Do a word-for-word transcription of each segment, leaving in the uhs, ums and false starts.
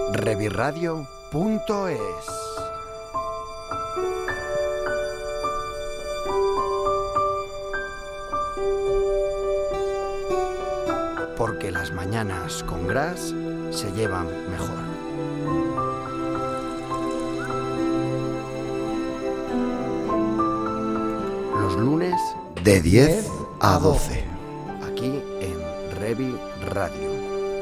Rebirradio punto es. Porque las mañanas con Gras se llevan mejor. Los lunes de diez a doce, aquí en Revi Radio.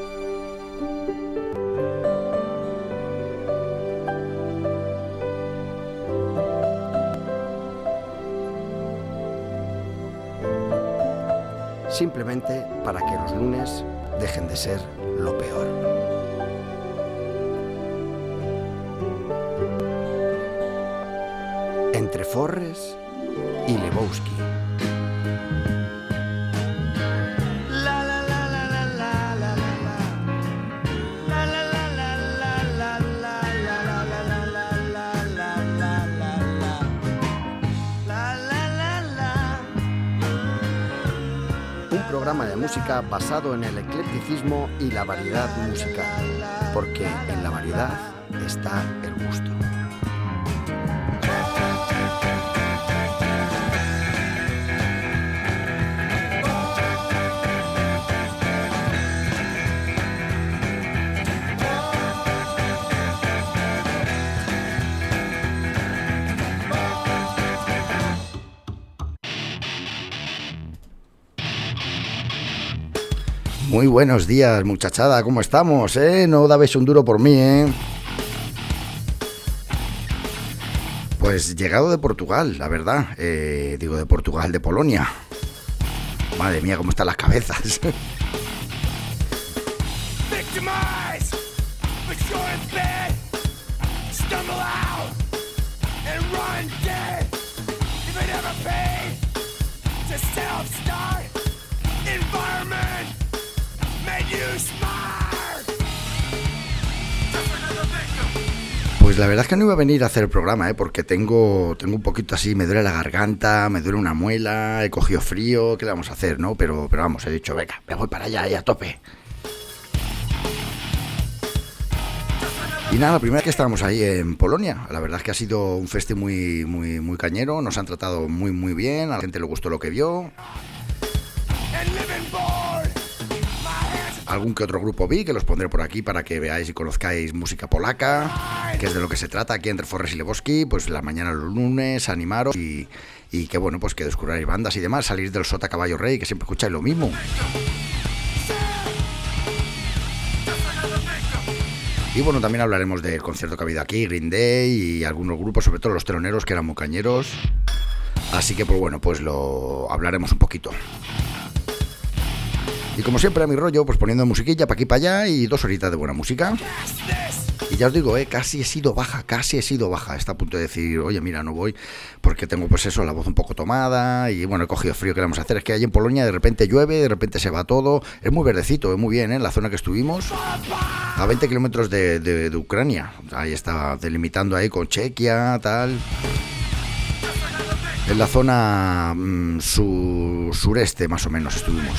Simplemente para que los lunes dejen de ser lo peor. Entre Forres y Lebowski. Programa de música basado en el eclecticismo y la variedad musical, porque en la variedad está el gusto. Muy buenos días, muchachada, ¿cómo estamos? Eh? No dabais un duro por mí, ¿eh? Pues llegado de Portugal, la verdad. Eh, digo de Portugal, de Polonia. Madre mía, cómo están las cabezas. Pues la verdad es que no iba a venir a hacer el programa, ¿eh? Porque tengo, tengo un poquito así, me duele la garganta, me duele una muela, he cogido frío, ¿qué le vamos a hacer, no? Pero, pero vamos, he dicho, venga, me voy para allá y a tope. Y nada, la primera vez que estábamos ahí en Polonia, la verdad es que ha sido un festi muy, muy, muy cañero, nos han tratado muy, muy bien, a la gente le gustó lo que vio. Algún que otro grupo vi, que los pondré por aquí para que veáis y conozcáis música polaca, que es de lo que se trata aquí entre Forres y Lebowski, pues la mañana los lunes, animaros y, y que bueno, pues que descubráis bandas y demás, salir del sota caballo rey, que siempre escucháis lo mismo. Y bueno, también hablaremos del concierto que ha habido aquí, Green Day y algunos grupos, sobre todo los teloneros, que eran muy cañeros. Así que pues bueno, pues lo hablaremos un poquito. Y como siempre a mi rollo, pues poniendo musiquilla para aquí para allá y dos horitas de buena música. Y ya os digo, eh, casi he sido baja, casi he sido baja. Está a punto de decir, oye, mira, no voy, porque tengo pues eso, la voz un poco tomada y bueno, he cogido frío, ¿qué vamos a hacer? Es que allí en Polonia de repente llueve, de repente se va todo. Es muy verdecito, es muy bien, ¿eh? En la zona que estuvimos, a veinte kilómetros de, de, de Ucrania. Ahí está delimitando ahí con Chequia, tal. En la zona mmm, su, sureste más o menos estuvimos.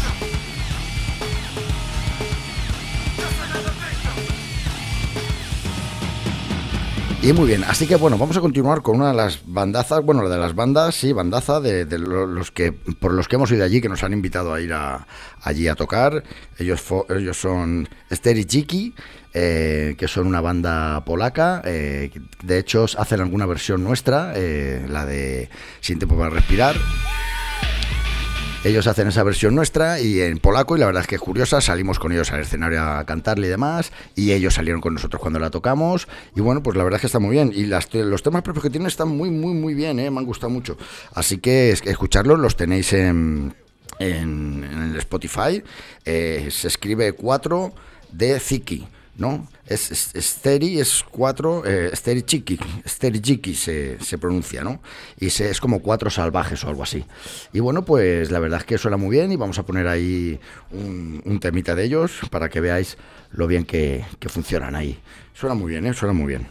Y muy bien, así que bueno, vamos a continuar con una de las bandazas, bueno, la de las bandas, sí, bandaza, de, de los que por los que hemos ido allí, que nos han invitado a ir a, allí a tocar. Ellos, fo, ellos son Stereotypy, eh, que son una banda polaca, eh, de hecho hacen alguna versión nuestra, eh, la de Sin Tiempo para Respirar. Ellos hacen esa versión nuestra y en polaco, y la verdad es que es curiosa, salimos con ellos al escenario a cantarle y demás, y ellos salieron con nosotros cuando la tocamos, y bueno, pues la verdad es que está muy bien, y las, los temas propios que tienen están muy, muy, muy bien, ¿eh? Me han gustado mucho, así que es, escucharlos, los tenéis en, en, en el Spotify, eh, se escribe cuatro de Ziki, ¿no? Es, es Steri, es cuatro, eh, Stereotypy, Stereotypy se, se pronuncia, ¿no? Y se, es como cuatro salvajes o algo así. Y bueno, pues la verdad es que suena muy bien y vamos a poner ahí un, un temita de ellos para que veáis lo bien que, que funcionan ahí. Suena muy bien, ¿eh? Suena muy bien.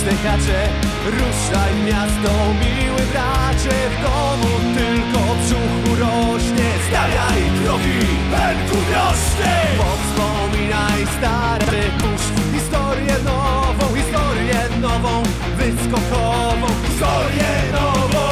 wzdychacze, ruszaj w miasto, miły bracie. W domu tylko brzuchu rośnie. Stawiaj kroki, pęku rośnie. Powspominaj stare, puść historię nową, historię nową, wyskokową, historię nową.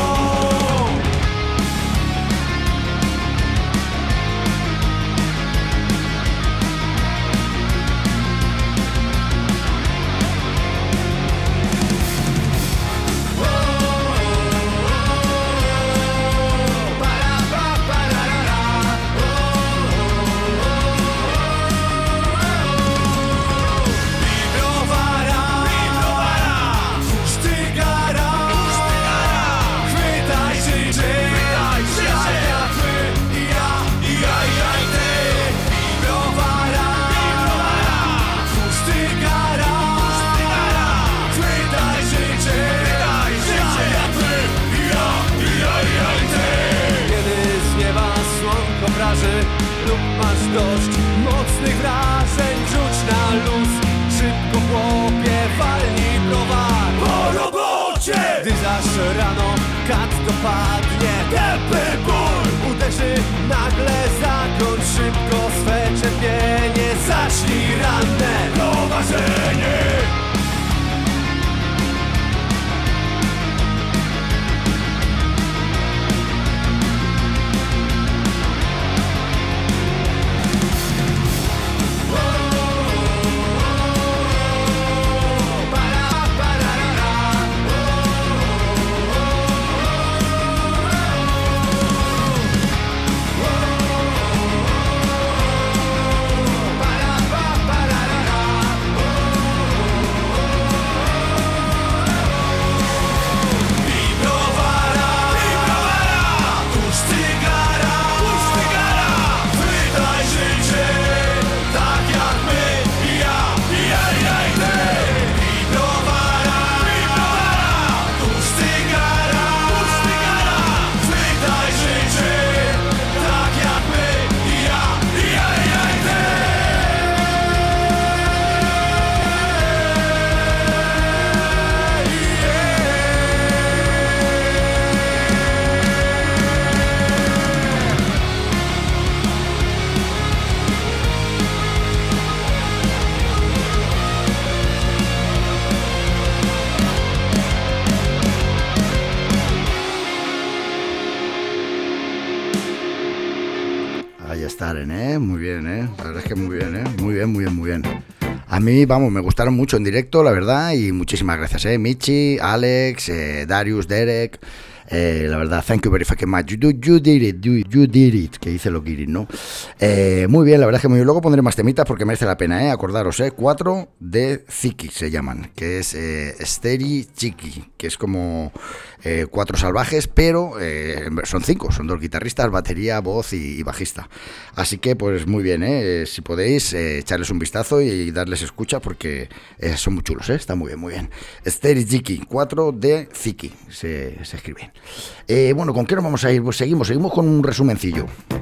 Lub masz dość mocnych wrażeń, rzuć na luz. Szybko chłopie, walnij browar po robocie. Gdy zaś rano kat dopadnie, tępy ból uderzy nagle. Zakończ szybko swe cierpienie, zacznij ranne prowadzenie. Staren, ¿eh? Muy bien, ¿eh? La verdad es que muy bien, ¿eh? Muy bien, muy bien, muy bien. A mí, vamos, me gustaron mucho en directo, la verdad, y muchísimas gracias, ¿eh? Michi, Alex, eh, Darius, Derek... Eh, la verdad, thank you very fucking much. You, you did it, you, you did it, que dice lo Kirin, ¿no? Eh, muy bien, la verdad es que muy bien. Luego pondré más temitas porque merece la pena, ¿eh? Acordaros, ¿eh? Cuatro de Ziki se llaman, que es eh, Steri Chiki, que es como eh, cuatro salvajes, pero eh, son cinco, son dos guitarristas, batería, voz y, y bajista. Así que, pues muy bien, ¿eh? Si podéis, eh, echarles un vistazo y darles escucha porque eh, son muy chulos, ¿eh? Está muy bien, muy bien. Steri Chiki, cuatro de Ziki, se, se escribe. Eh, bueno, ¿con qué nos vamos a ir? Pues seguimos, seguimos con un resumencillo.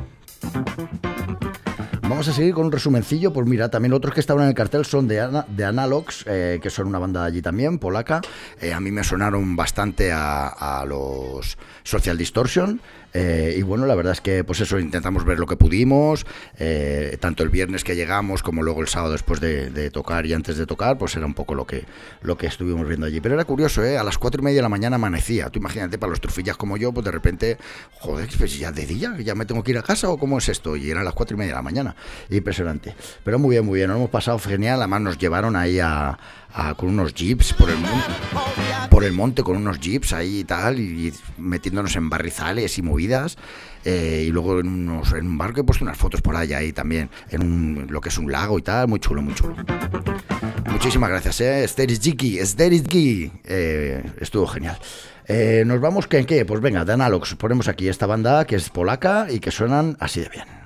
Vamos a seguir con un resumencillo. Pues mira, también otros que estaban en el cartel son de, Ana, de Analogs, eh, que son una banda allí también, polaca. Eh, a mí me sonaron bastante a, a los Social Distortion. Eh, y bueno, la verdad es que pues eso, intentamos ver lo que pudimos, eh, tanto el viernes que llegamos como luego el sábado después de, de tocar y antes de tocar, pues era un poco lo que, lo que estuvimos viendo allí. Pero era curioso, ¿eh? A las cuatro y media de la mañana amanecía. Tú imagínate, para los trufillas como yo, pues de repente, joder, pues ya de día, ya me tengo que ir a casa o cómo es esto. Y eran las cuatro y media de la mañana. Impresionante. Pero muy bien, muy bien, nos hemos pasado genial. Además nos llevaron ahí a... A, con unos jeeps por el monte, por el monte con unos jeeps ahí y tal, y, y metiéndonos en barrizales y movidas, eh, y luego en, unos, en un barco he puesto unas fotos por allá ahí también, en un, lo que es un lago y tal, muy chulo, muy chulo. Muchísimas gracias, eh, Steriziki, Steriziki, eh, estuvo genial. Eh, nos vamos, ¿qué, qué? Pues venga, de Analogs, ponemos aquí esta banda que es polaca y que suenan así de bien.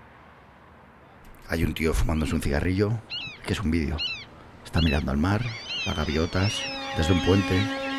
Hay un tío fumándose un cigarrillo, que es un vídeo. Está mirando al mar. las gaviotas, desde un puente.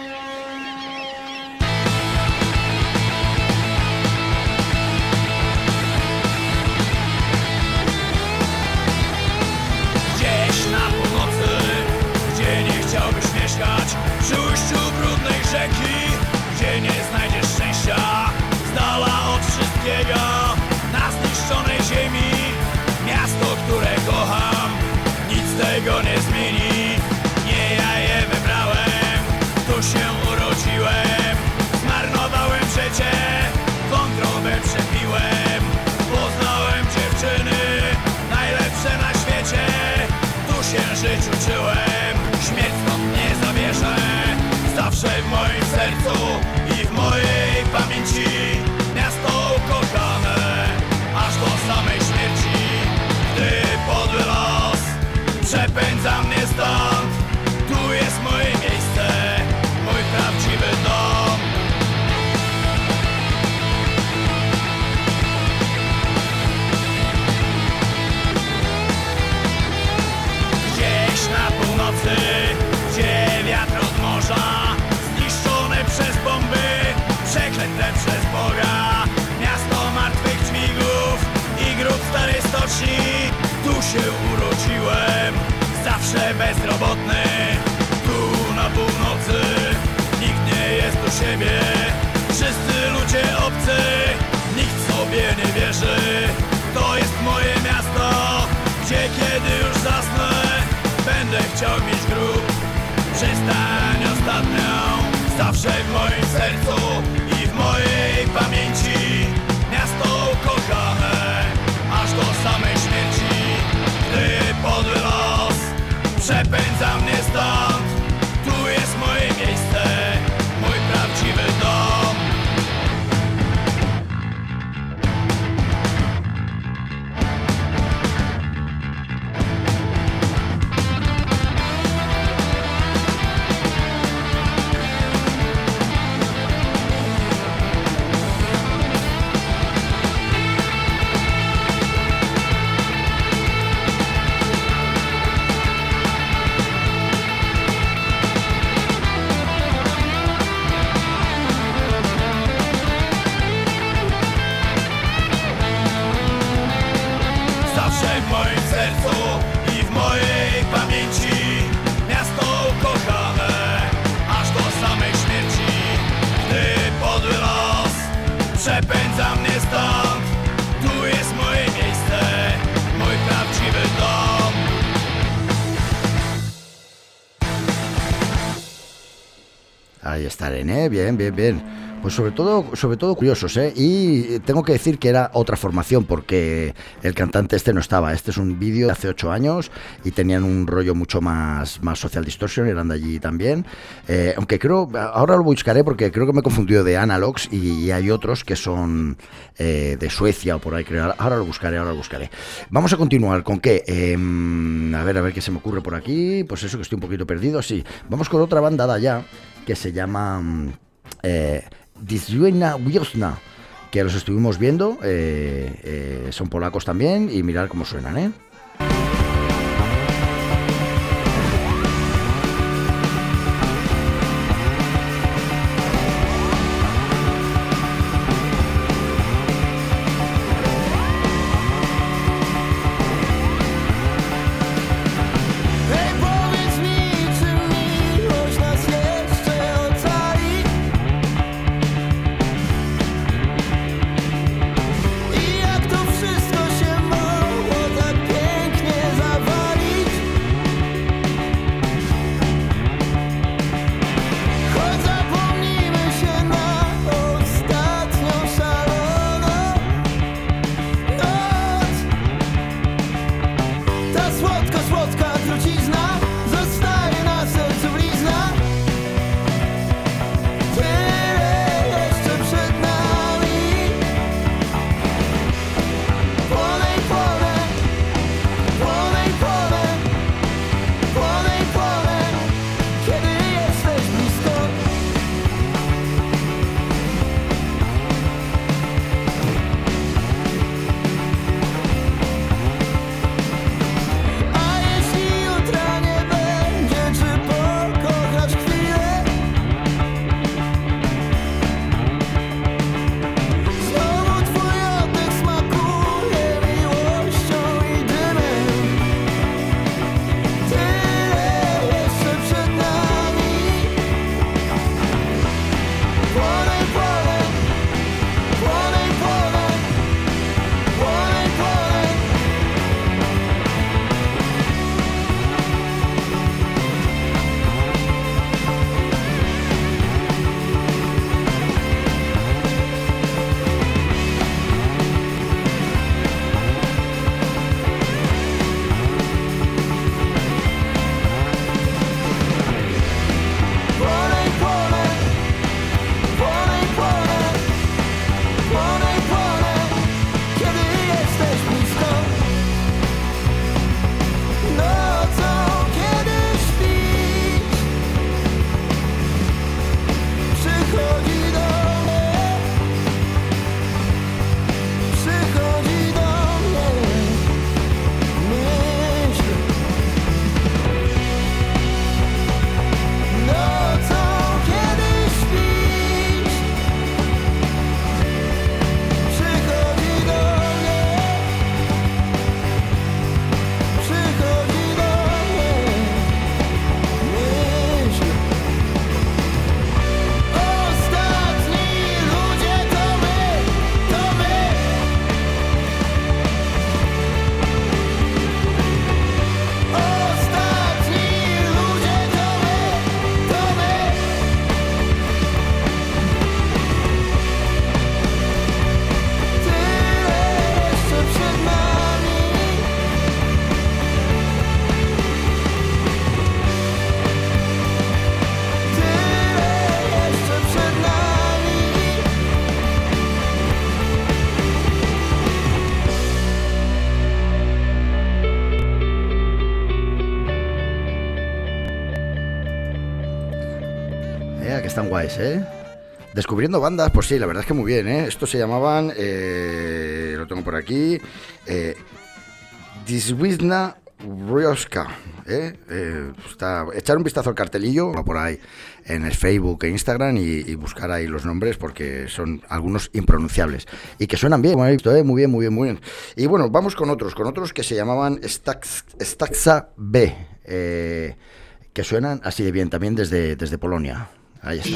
Gdzieś na północy, gdzie nie chciałbyś mieszkać, przy ujściu brudnej rzeki, gdzie nie znajdziesz szczęścia, z dala od wszystkiego, na zniszczonej ziemi. Miasto, które kocham, nic tego nie zmieni. Nie ja je wybrałem, tu się urodziłem. Zmarnowałem życie, wątrobę przepiłem. Poznałem dziewczyny, najlepsze na świecie. Tu się żyć uczyłem, śmierć stąd nie zabierze. Zawsze w moim sercu i w mojej pamięci miasto ukochane, aż do samej śmierci. Gdy podły los przepędza mnie stąd, tu jest moje miejsce, mój prawdziwy dom. Gdzieś na północy, gdzie wiatr od morza, zniszczone przez bomby, przeklęte przez Boga. Miasto martwych dźwigów i grób starej stoczni. Tu się urodziłem, zawsze bezrobotny. Tu na północy nikt nie jest u siebie, wszyscy ludzie obcy, nikt sobie nie wierzy. To jest moje miasto, gdzie kiedy już zasnę, będę chciał mieć grób, przystań ostatnią. Zawsze w moim sercu i w mojej pamięci miasto ukochane, aż do samej śmierci. Gdy podły los przepędza mnie stąd, tu jest moje miejsce, mój prawdziwy dom. Zawsze w moim sercu i w mojej pamięci miasto ukochane, aż do samej śmierci. Gdy podły los przepędza mnie stąd, tu jest moje miejsce, mój prawdziwy dom. Ahí estaré, ¿eh? Bien, bien, bien. Pues sobre todo, sobre todo curiosos, ¿eh? Y tengo que decir que era otra formación porque el cantante este no estaba. Este es un vídeo de hace ocho años y tenían un rollo mucho más, más Social Distortion, eran de allí también. Eh, aunque creo, ahora lo buscaré porque creo que me he confundido de Analogs y, y hay otros que son eh, de Suecia o por ahí, creo. Ahora lo buscaré, ahora lo buscaré. Vamos a continuar con qué. Eh, a ver, a ver qué se me ocurre por aquí. Pues eso, que estoy un poquito perdido, sí. Vamos con otra banda de allá que se llama... Eh, Disjuena Wiosna, que los estuvimos viendo, eh, eh, son polacos también, y mirad cómo suenan, ¿eh? I jak to wszystko się mogło tak pięknie Eh, que están guays, ¿eh? Descubriendo bandas, pues sí, la verdad es que muy bien, ¿eh? Estos se llamaban, eh, lo tengo por aquí, eh, Diswisna Rioska, ¿eh? Eh, está, echar un vistazo al cartelillo por ahí en el Facebook e Instagram y, y buscar ahí los nombres porque son algunos impronunciables y que suenan bien, como he visto, ¿eh? Muy bien, muy bien, muy bien. Y bueno, vamos con otros, con otros que se llamaban Stax, Staxa B, eh, que suenan así de bien también desde, desde Polonia. Ahí está.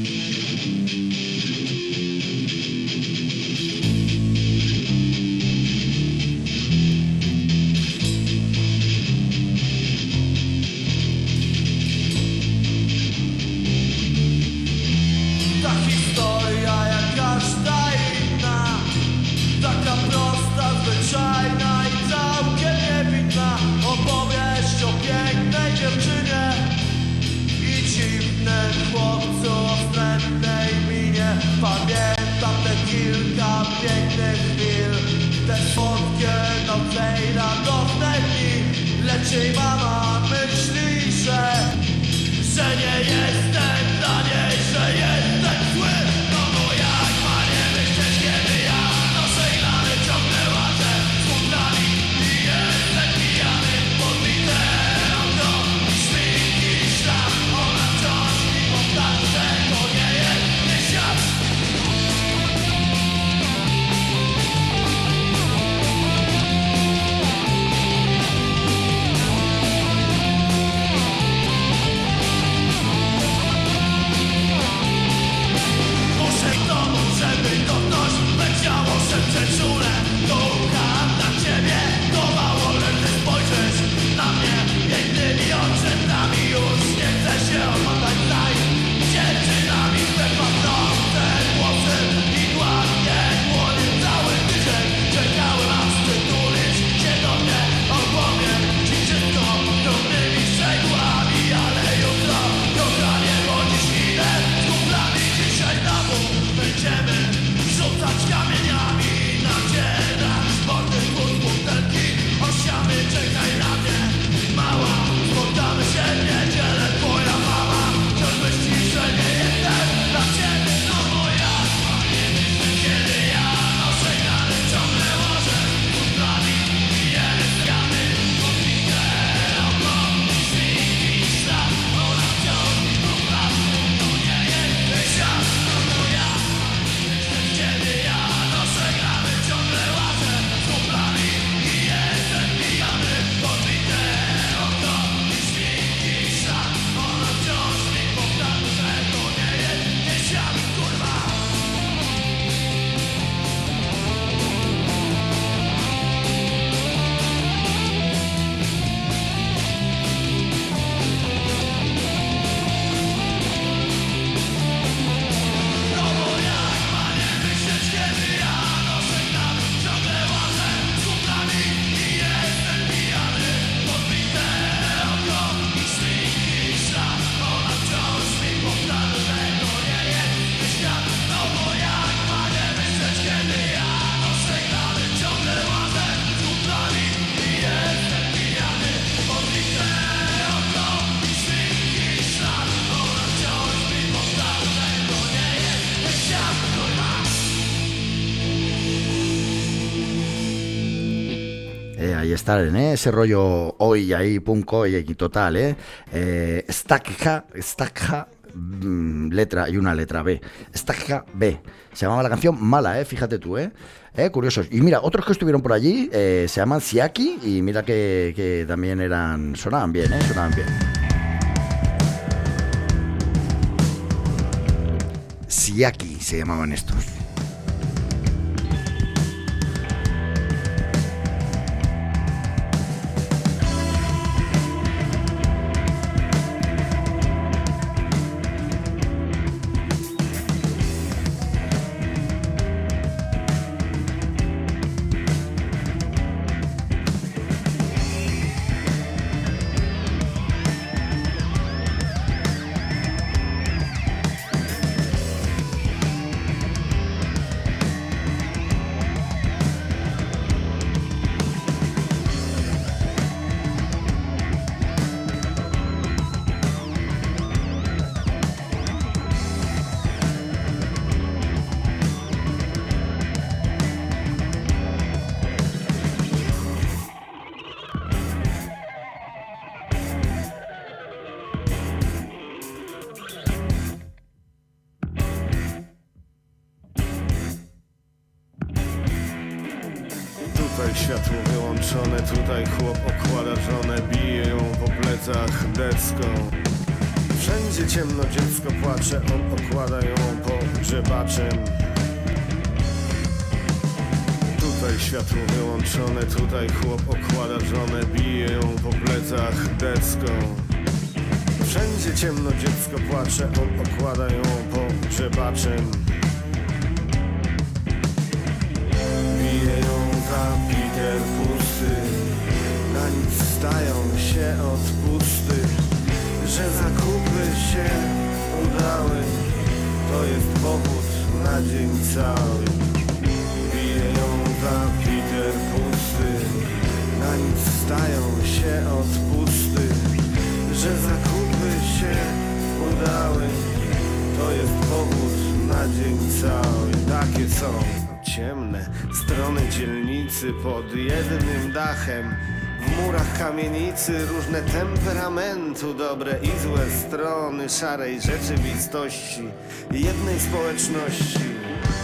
Ta historia jak każda inna, taka prosta, zwyczajna i całkiem niewinna. Opowieść o pięknej dziewczynie i dziwnym chłopcu o wstrętnej minie. Pamiętam te kilka pięknych chwil, te słodkie noce i radosne dni. Lecz jej mama myśli, że, że nie jestem dla niej, że jestem zły. No bo jak ma nie myśleć, kiedy ja noszę glany, ciągle łażę z kumplami i jestem pijany. Podbite okno, szminki, szlam, ona wciąż mi powtarza, że to nie jest nie świat. Muszę k domu, żeby to ktoś leciało szepcze czule. To ucham na ciebie, to mało lecz spojrzysz na mnie pięknymi oczami. Już nie chcę się oglądać za dziewczynami. Te paznokcie, włosy i gładkie dłonie. Cały tydzień czekałem aż przytulisz się do mnie. Opowiem ci wszystko drobnymi szczegółami. Ale jutro, kochanie, chodzisz idę z kumplami. Dzisiaj na bóg będziemy rzucać kamieniami. Nacierać sporty, kłód, butelki, osiamy, czekaj na mnie. Mała, spotkamy się w niedzielę. Twoja mama wciąż myśli, że nie jestem dla ciebie. No bo ja nie myślę, kiedy ja noszę glany, ciągle łożę z kumplami i jeden pijany. Podbite oko, szminki, szlak, ona wciąż mi powtarza, to nie jest świat. No bo ja nie myślę, kiedy ja noszę glany, ciągle łażę z kumplami i jestem pijany. Podbite oko, szminki, szlak, ona wciąż mi powtarza, że to nie jest świat, kurwa. No bo jak ma nie myśleć, kiedy ja noszę glany, ciągle łażę z kumplami i jestem pijany. Podbite oko i szminki, szlak, ona wciąż mi powtarza, że to nie jest świat. No bo jak ma nie myśleć, kiedy ja noszę glany, ciągle łażę z kumplami i jestem pijany. Podbite oko i szminki, szlak, ona wciąż mi powtarza, że to nie jest świat, kurwa. Eh, ahí están, ¿eh? Ese rollo hoy, ahí, punk hoy, aquí total, ¿eh? eh Stakha, Stakha, mm, letra y una letra B. Stakha B. Se llamaba la canción Mala, ¿eh? Fíjate tú, ¿eh? Eh, curiosos. Y mira, otros que estuvieron por allí eh, se llaman Siaki y mira que, que también eran, sonaban bien, ¿eh? Sonaban bien. Siaki se llamaban estos. Tutaj światło wyłączone, tutaj chłop okłada żonę, bije ją po plecach deską. Wszędzie ciemno, dziecko płacze, on okłada ją pogrzebaczem. Tutaj światło wyłączone, tutaj chłop okłada żonę, bije ją po plecach deską. Wszędzie ciemno, dziecko płacze, on okłada ją pogrzebaczem. Bije ją kapiter pusty, na nic stają się odpusty, że zakupy się udały, to jest powód na dzień cały. Bije ją kapiter pusty, na nic stają się odpusty, że zakupy się udały, to jest powód na dzień cały. Takie są ciemne strony dzielnicy pod jednym dachem. W murach kamienicy różne temperamentu, dobre i złe strony szarej rzeczywistości jednej społeczności.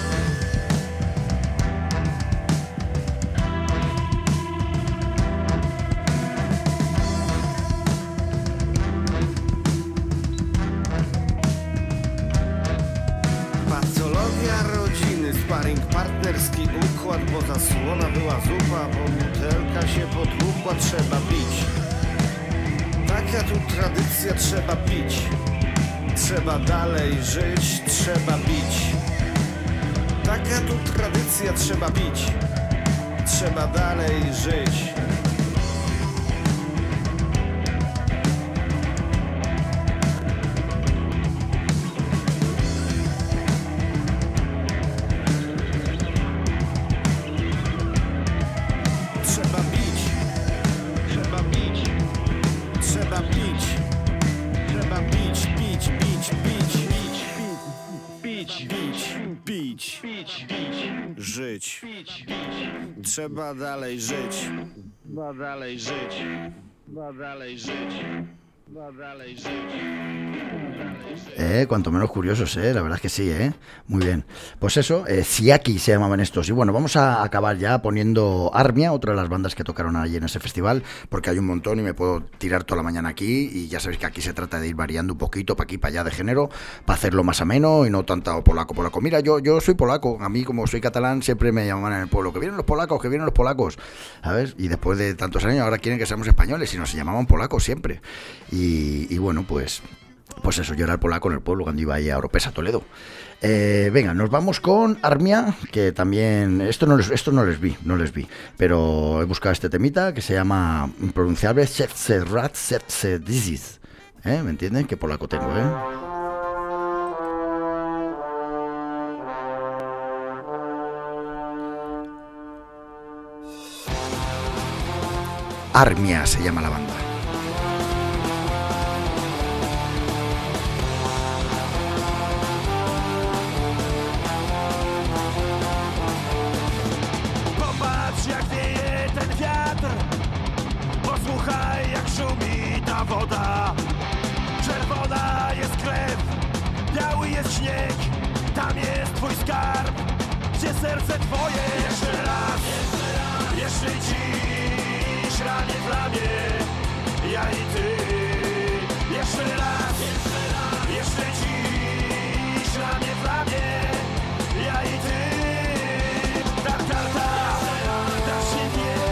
Sparring partnerski układ, bo zasłona była zupa, bo butelka się potłukła, trzeba bić. Taka tu tradycja, trzeba pić. Trzeba dalej żyć, trzeba bić. Taka tu tradycja, trzeba bić. Trzeba dalej żyć. Żyć. Trzeba dalej żyć. Trzeba dalej żyć. Trzeba dalej żyć. Trzeba dalej żyć. Eh, cuanto menos curiosos, eh, la verdad es que sí, eh. Muy bien. Pues eso, eh, Siaki se llamaban estos. Y bueno, vamos a acabar ya poniendo Armia, otra de las bandas que tocaron allí en ese festival, porque hay un montón y me puedo tirar toda la mañana aquí. Y ya sabéis que aquí se trata de ir variando un poquito, para aquí, para allá de género, para hacerlo más ameno y no tanto polaco, polaco. Mira, yo, yo soy polaco, a mí como soy catalán siempre me llamaban en el pueblo, que vienen los polacos, que vienen los polacos, ¿sabes? Y después de tantos años ahora quieren que seamos españoles y nos llamaban polacos siempre. Y, y bueno, pues... Pues eso, yo era el polaco en el pueblo cuando iba ahí a Oropesa, Toledo. Eh, venga, nos vamos con Armia, que también... Esto no, les, esto no les vi, no les vi. Pero he buscado este temita que se llama impronunciable Serrat Sertsedizis. ¿Eh? ¿Me entienden? Qué polaco tengo, ¿eh? Armia se llama la banda. Posłuchaj, jak szumi ta woda. Czerwona jest krew, biały jest śnieg. Tam jest twój skarb, gdzie serce twoje. Jeszcze raz, jeszcze dziś ramię w ramię, ja i ty. Jeszcze raz, jeszcze dziś ramię w ramię, ja i ty. Ta karta, ta się wie.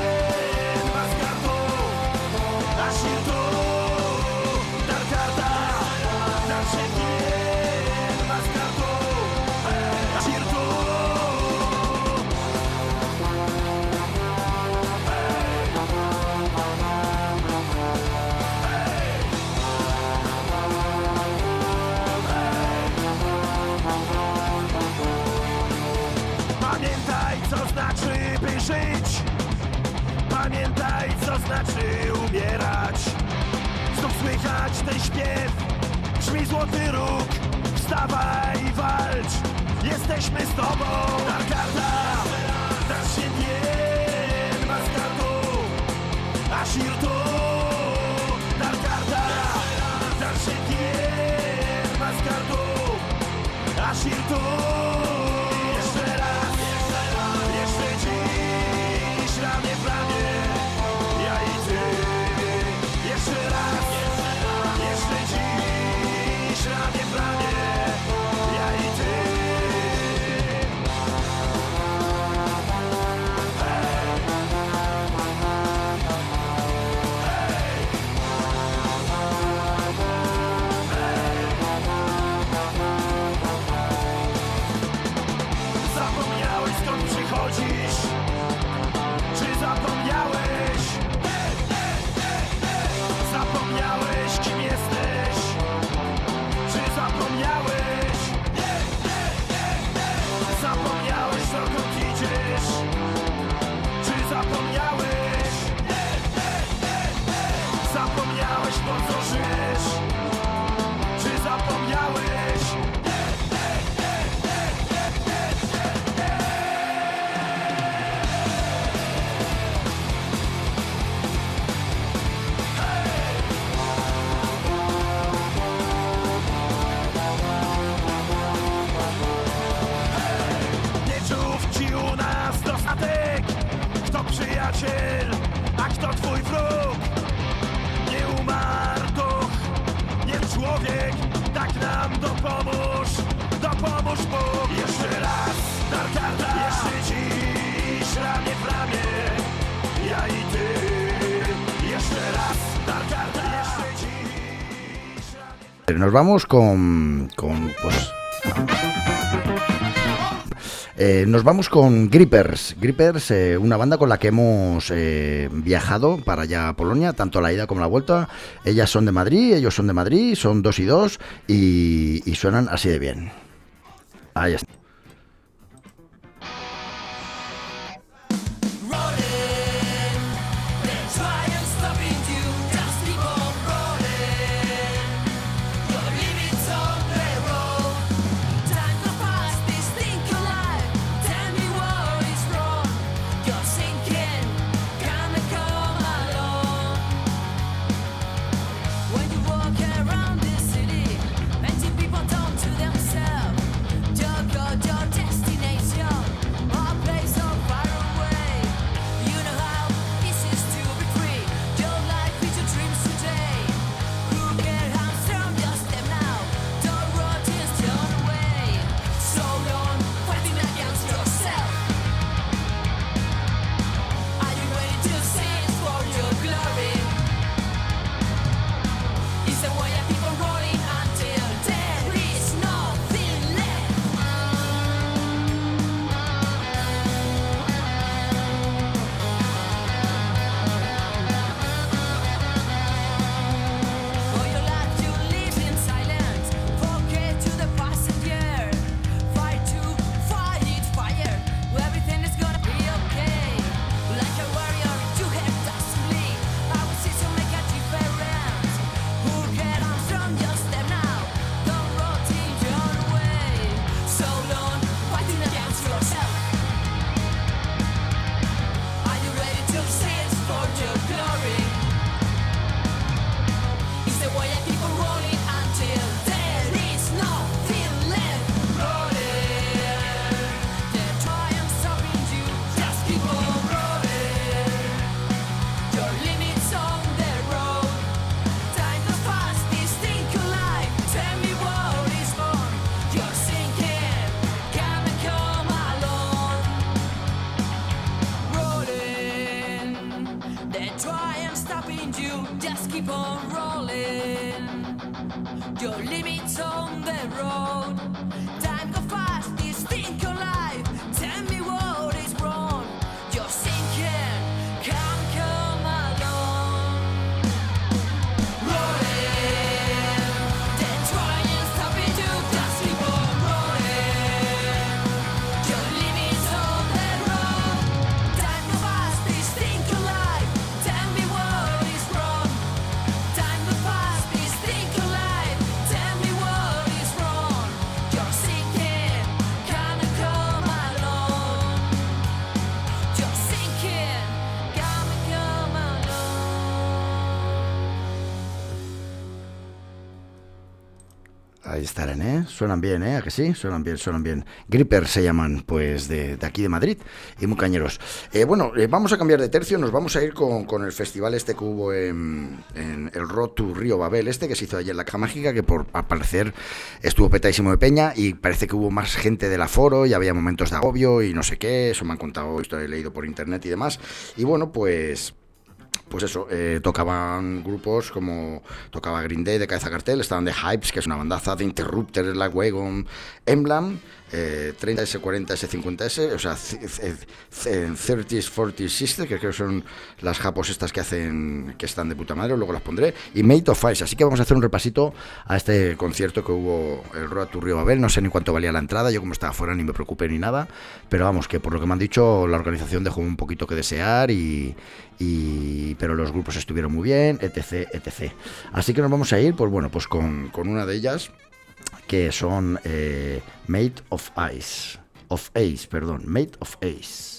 Pamiętaj, co znaczy by żyć. Pamiętaj, co znaczy umierać. Znów słychać ten śpiew, brzmi złoty róg. Wstawaj i walcz, jesteśmy z tobą. Tarkarta, dasz się nie maskartu, a shirtu. Tarkarta, dasz się nie maskartu, a shirtu. Jeszcze raz, jeszcze dziś ramię. chciałeś. Nieczów ci u nas dostatek. Kto przyjaciel, a kto twój wróg? Nie umarł duch, nie człowiek. Tak nam dopomóż, dopomóż Bóg. Jeszcze raz, Darkarta, jeszcze dziś ramię w ramię. Ja i ty, jeszcze raz, Darkarta, jeszcze dziś ramię. Nos vamos con, con pues, eh, nos vamos con Grippers. Grippers, eh, una banda con la que hemos eh, viajado para allá a Polonia, tanto la ida como la vuelta. Ellas son de Madrid, ellos son de Madrid, son dos y dos y, y suenan así de bien. Ahí está. Ahí estarán, ¿eh? Suenan bien, ¿eh? ¿A que sí? Suenan bien, suenan bien. Grippers se llaman, pues, de, de aquí de Madrid, y muy cañeros. Eh, bueno, eh, vamos a cambiar de tercio, nos vamos a ir con, con el festival este que hubo en, en el Road to Río Babel, este que se hizo ayer en la Caja Mágica, que por al parecer estuvo petadísimo de peña, y parece que hubo más gente del aforo, y había momentos de agobio, y no sé qué, eso me han contado, esto he leído por internet y demás. Y bueno, pues... Pues eso, eh, tocaban grupos como tocaba Green Day de Cabeza Cartel, estaban The Hypes, que es una bandaza, de Interrupters, Black Wagon, Emblem, eh, treinta ese, cuarenta ese, cincuenta ese, o sea, thirties, forties, sixties, que creo que son las japos estas que hacen, que están de puta madre, luego las pondré, y Mate of Ice. Así que vamos a hacer un repasito a este concierto que hubo, el Road to Río Babel. No sé ni cuánto valía la entrada, yo como estaba fuera ni me preocupé ni nada, pero vamos, que por lo que me han dicho, la organización dejó un poquito que desear, y, y pero los grupos estuvieron muy bien, etc, etc. Así que nos vamos a ir, pues bueno, pues con, con una de ellas, que son eh, Made of Ice, of Ace, perdón, Made of Ace.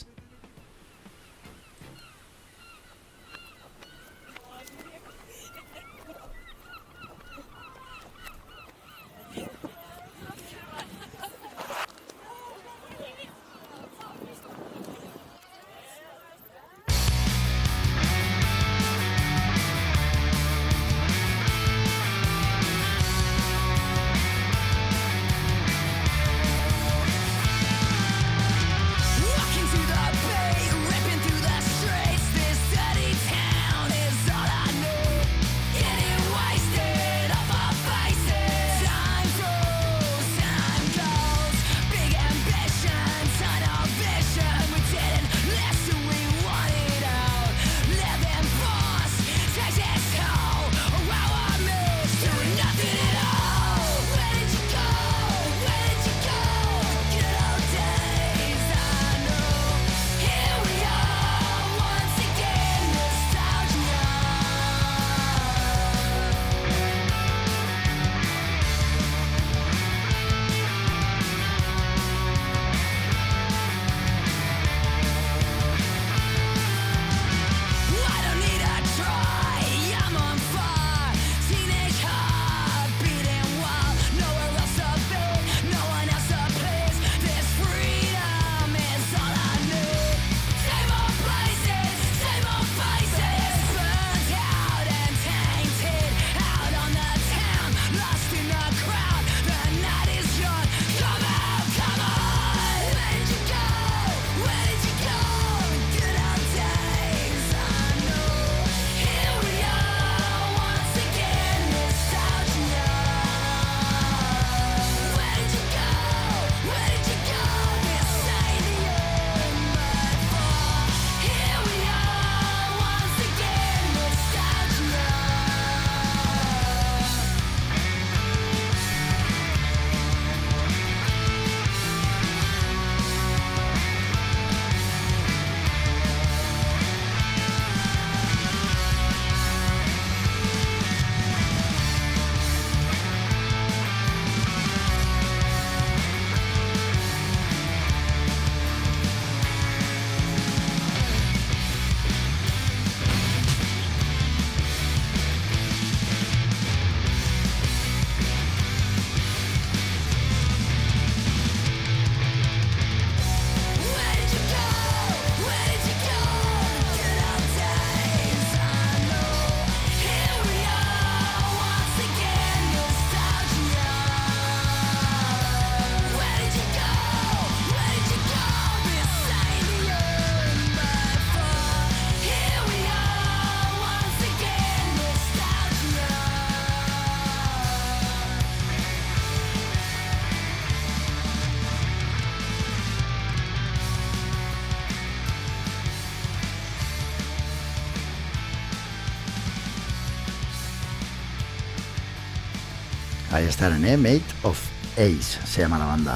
Ahí están, ¿eh? Made of Ace se llama la banda.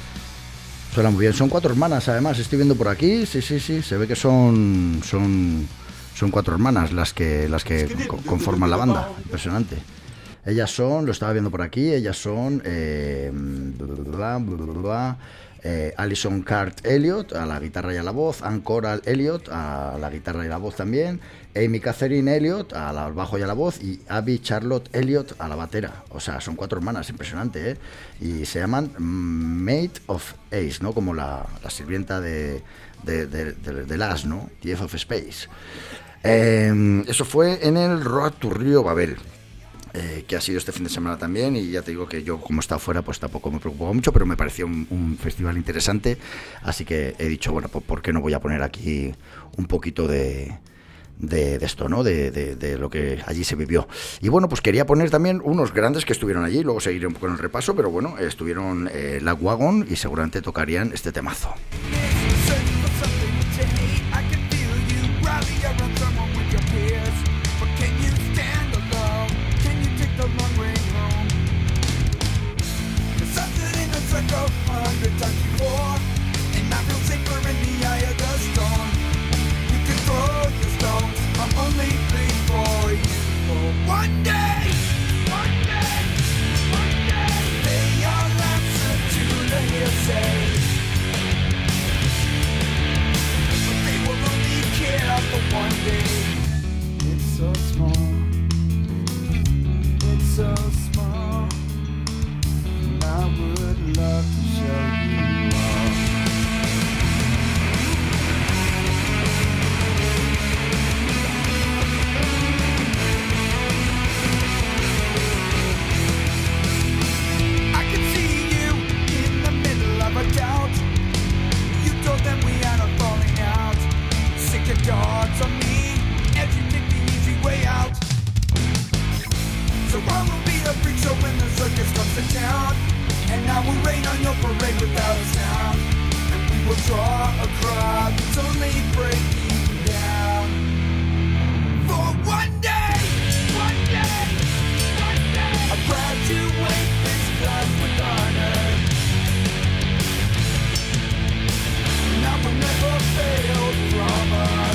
Suena muy bien. Son cuatro hermanas, además. Estoy viendo por aquí. Sí, sí, sí. Se ve que son son son cuatro hermanas las que las que co- conforman la banda. Impresionante. Ellas son, lo estaba viendo por aquí. Ellas son eh, bla, bla, bla, bla, eh, Alison Cart Elliott a la guitarra y a la voz, Ann Coral Elliott a la guitarra y la voz también, Amy Catherine Elliott al bajo y a la voz, y Abby Charlotte Elliott a la batera. O sea, son cuatro hermanas, impresionante, ¿eh? Y se llaman Made of Ace, ¿no? Como la, la sirvienta de, de, de, de, de Las, ¿no? The F of Space. Eh, eso fue en el Road to Río Babel. Eh, que ha sido este fin de semana también, y ya te digo que yo, como he estado fuera, pues tampoco me preocupaba mucho, pero me pareció un, un festival interesante, así que he dicho, bueno, pues ¿por qué no voy a poner aquí un poquito de, de, de esto, ¿no? De, de, de lo que allí se vivió. Y bueno, pues quería poner también unos grandes que estuvieron allí, luego seguiré un poco en el repaso, pero bueno, estuvieron eh, Lagwagon y seguramente tocarían este temazo. One day, one day, one day, they town, and now we rain on your parade without a sound. And we will draw a crowd that's only breaking down. For one day, one day, one day, I graduate this class with honor. And I will never fail from her.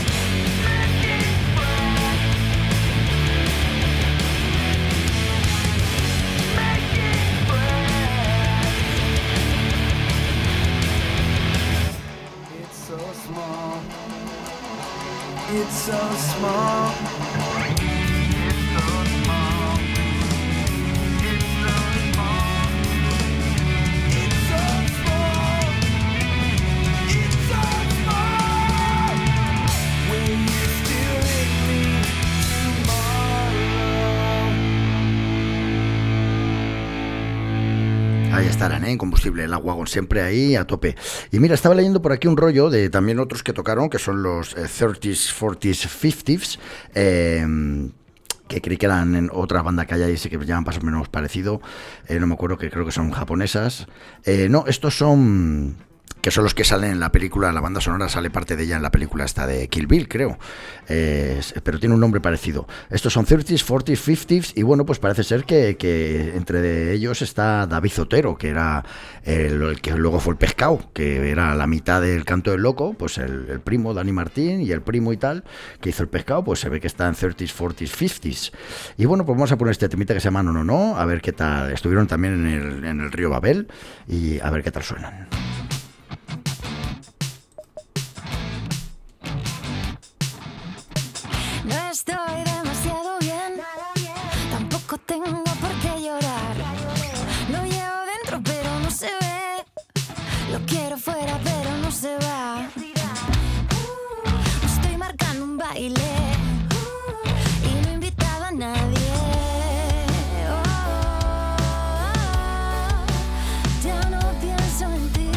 It's so small. It's so small. It's so small. It's so small. It's so small. Will you still hit me tomorrow? Ahí estarán, ¿eh? En combustible, el Wagon, siempre ahí a tope. Y mira, estaba leyendo por aquí un rollo de también otros que tocaron, que son los eh, thirties, forties, fifties, eh, que creí que eran en otra banda que hay ahí, sí que llaman más o menos parecido, eh, no me acuerdo, que creo que son japonesas. Eh, no, estos son... que son los que salen en la película, la banda sonora sale parte de ella en la película esta de Kill Bill, creo, eh, pero tiene un nombre parecido. Estos son thirties, forties, fifties, y bueno, pues parece ser que, que entre ellos está David Zotero, que era el, el que luego fue el Pescado, que era la mitad del Canto del Loco, pues el, el primo Dani Martín y el primo y tal, que hizo el Pescado, pues se ve que está en thirties, forties, fifties. Y bueno, pues vamos a poner este temita que se llama No No No, a ver qué tal. Estuvieron también en el, en el Río Babel, y a ver qué tal suenan. No estoy demasiado bien, tampoco tengo por qué llorar. Lo llevo dentro pero no se ve, lo quiero fuera pero no se va. Estoy marcando un baile y no he invitado a nadie. Ya no pienso en ti.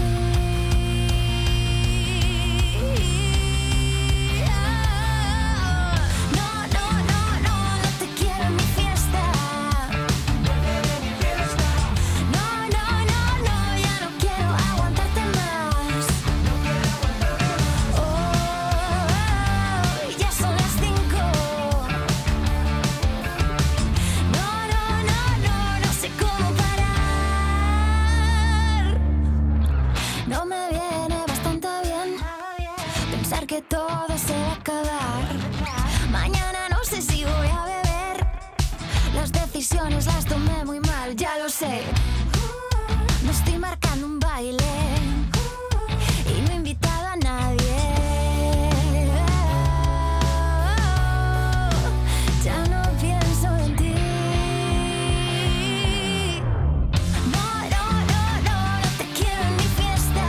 Que todo se va a acabar. Mañana no sé si voy a beber. Las decisiones las tomé muy mal, ya lo sé. Me estoy marcando un baile y no he invitado a nadie. Ya no pienso en ti. No, no, no, no, no te quiero en mi fiesta.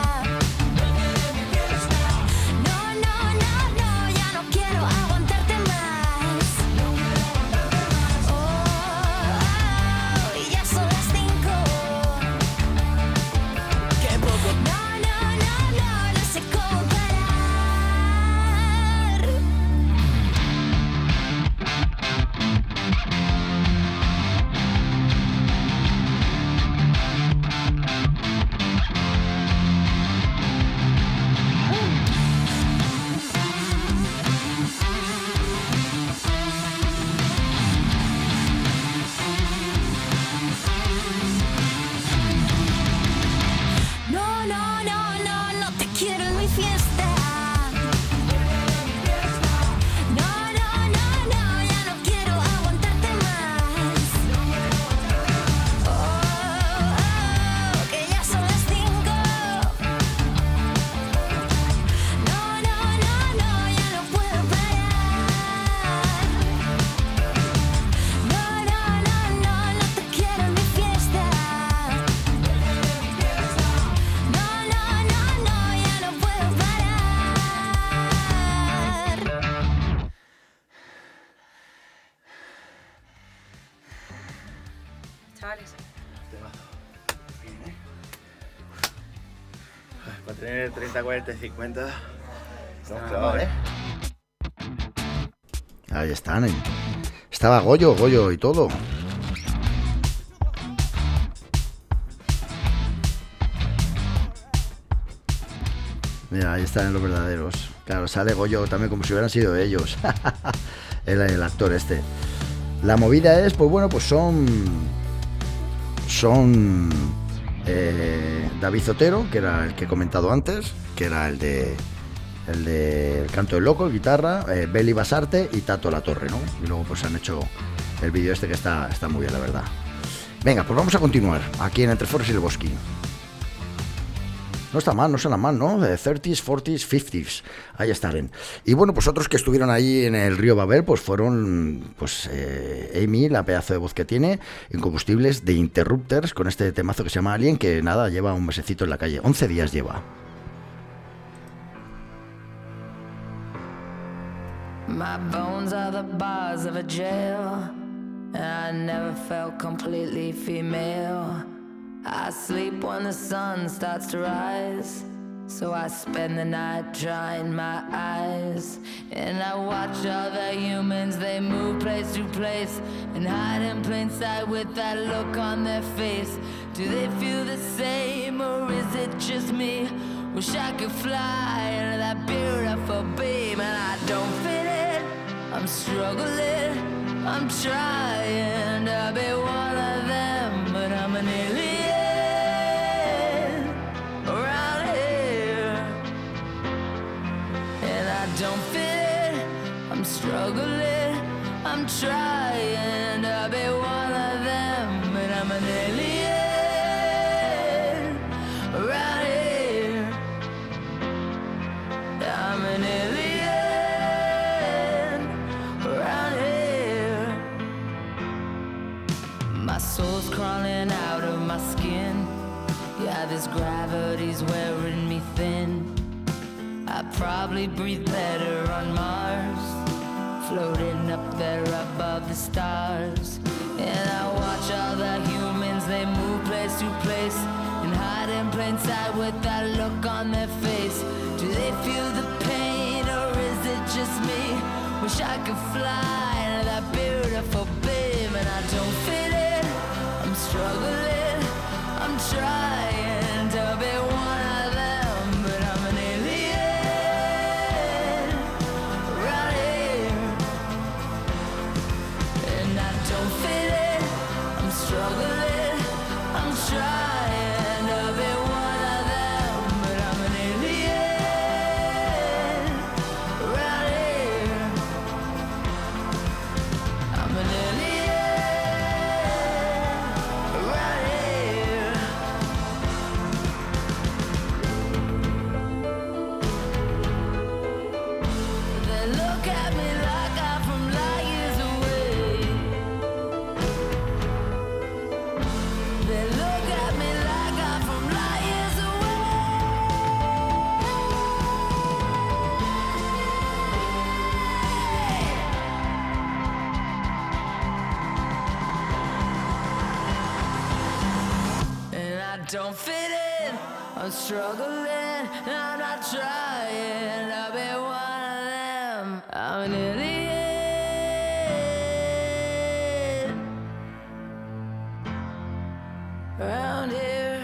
Chavales. Para tener treinta, cuarenta y cincuenta. No, claro, ¿eh? Ahí están. ¿eh? Estaba Goyo, Goyo y todo. Mira, ahí están los verdaderos. Claro, sale Goyo también como si hubieran sido ellos. el, el actor este. La movida es, pues bueno, pues son... Son... Eh, David Zotero, que era el que he comentado antes, que era el de... El de El Canto del Loco, el guitarra, eh, Beli Basarte y Tato La Torre, ¿no? Y luego pues han hecho el vídeo este que está, está muy bien, la verdad. Venga, pues vamos a continuar aquí en Entre Forres y Lebowski. No está mal, no suena mal, ¿no? De thirties, forties, fifties. Ahí están. Y bueno, pues otros que estuvieron ahí en el río Babel, pues fueron, pues, eh, Amy, la pedazo de voz que tiene, en Combustibles, de Interrupters, con este temazo que se llama Alien, que nada, lleva un mesecito en la calle. once días lleva. My bones are the bars of a jail, and I never felt completely female. I sleep when the sun starts to rise, so I spend the night drying my eyes. And I watch other humans, they move place to place and hide in plain sight with that look on their face. Do they feel the same, or is it just me? Wish I could fly into that beautiful beam, and I don't fit in. I'm struggling, I'm trying to be one of them, but I'm an alien around here, and I don't fit in. I'm struggling, I'm trying to be one of them, but I'm an alien around here. I'm an alien around here. My soul's crawling out of my skin. Yeah, this gravity's wearing me thin. I probably breathe better on Mars, floating up there above the stars. And I watch all the humans, they move place to place and hide in plain sight with that look on their face. Do they feel the pain, or is it just me? Wish I could fly into that beautiful beam, and I don't fit in. I'm struggling, I'm trying to be one of them, but I'm an alien around here, and I don't fit in. I'm struggling, I'm trying to be one of them, but I'm an alien around here. I'm an alien around here. They look at me like I'm from light years away. They look at me like I'm from light years away. And I don't fit in. I'm struggling, I'm not trying to be one of them. I'm an alien around here.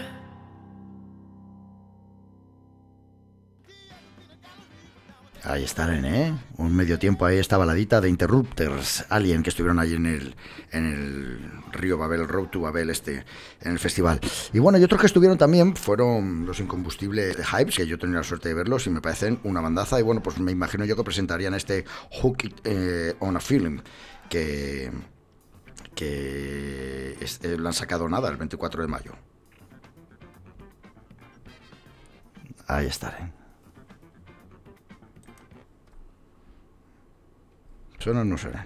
Ahí están, ¿eh? Un medio tiempo ahí esta baladita de Interrupters, Alien, que estuvieron ahí en el, en el río Babel, el Road to Babel este, en el festival. Y bueno, y otros que estuvieron también fueron los Incombustibles de Hypes, que yo tenía la suerte de verlos y me parecen una bandaza. Y bueno, pues me imagino yo que presentarían este Hook It eh, on a Film, que, que es, eh, lo han sacado nada, el veinticuatro de mayo. Ahí estaré. ¿Suenan o no suenan?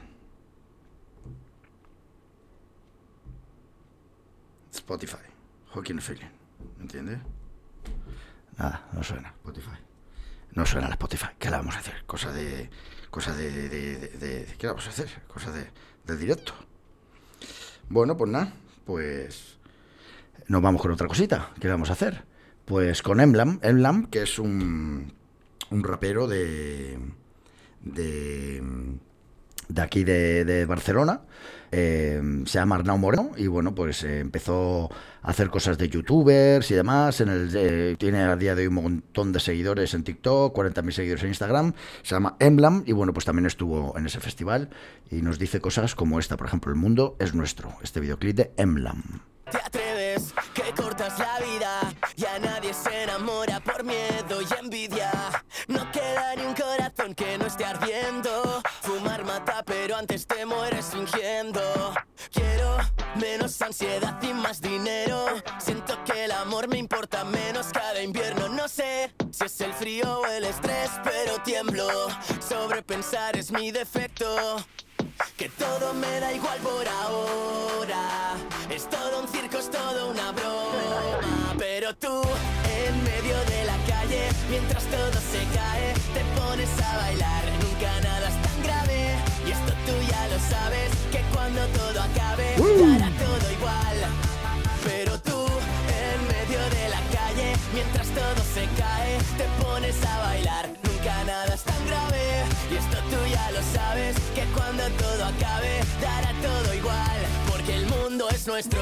Spotify, Hawking Feeling, ¿entiendes? Nada, no suena Spotify. No suena la Spotify. ¿Qué le vamos a hacer? Cosa de... Cosa de... de, de, de, de ¿qué le vamos a hacer? Cosa de, del directo. Bueno, pues nada, pues... Nos vamos con otra cosita. ¿Qué le vamos a hacer? Pues con Emlam, Emlam, que es un... Un rapero de... De... de aquí de, de Barcelona. Eh, se llama Arnau Moreno y bueno, pues eh, empezó a hacer cosas de youtubers y demás. En el, eh, tiene a día de hoy un montón de seguidores en TikTok, cuarenta mil seguidores en Instagram. Se llama Emblam y bueno, pues también estuvo en ese festival y nos dice cosas como esta, por ejemplo, El mundo es nuestro, este videoclip de Emblam. Te atreves, que cortas la vida, ya nadie se enamora por miedo y envidia. No queda ni un corazón que no esté ardiendo. Fumar mata, pero antes te mueres fingiendo. Quiero menos ansiedad y más dinero. Siento que el amor me importa menos cada invierno. No sé si es el frío o el estrés, pero tiemblo. Sobrepensar es mi defecto. Que todo me da igual por ahora. Es todo un circo, es todo una broma. Pero tú, en medio de la calle, mientras todo se cae, te pones a bailar. Nunca nada es tan grave. Y esto tú ya lo sabes, que cuando todo acabe, dará todo igual. Pero tú, en medio de la calle, mientras todo se cae, te pones a bailar. Nunca nada es tan grave. Y esto tú ya lo sabes, que cuando todo acabe, dará todo igual. Porque el mundo es nuestro.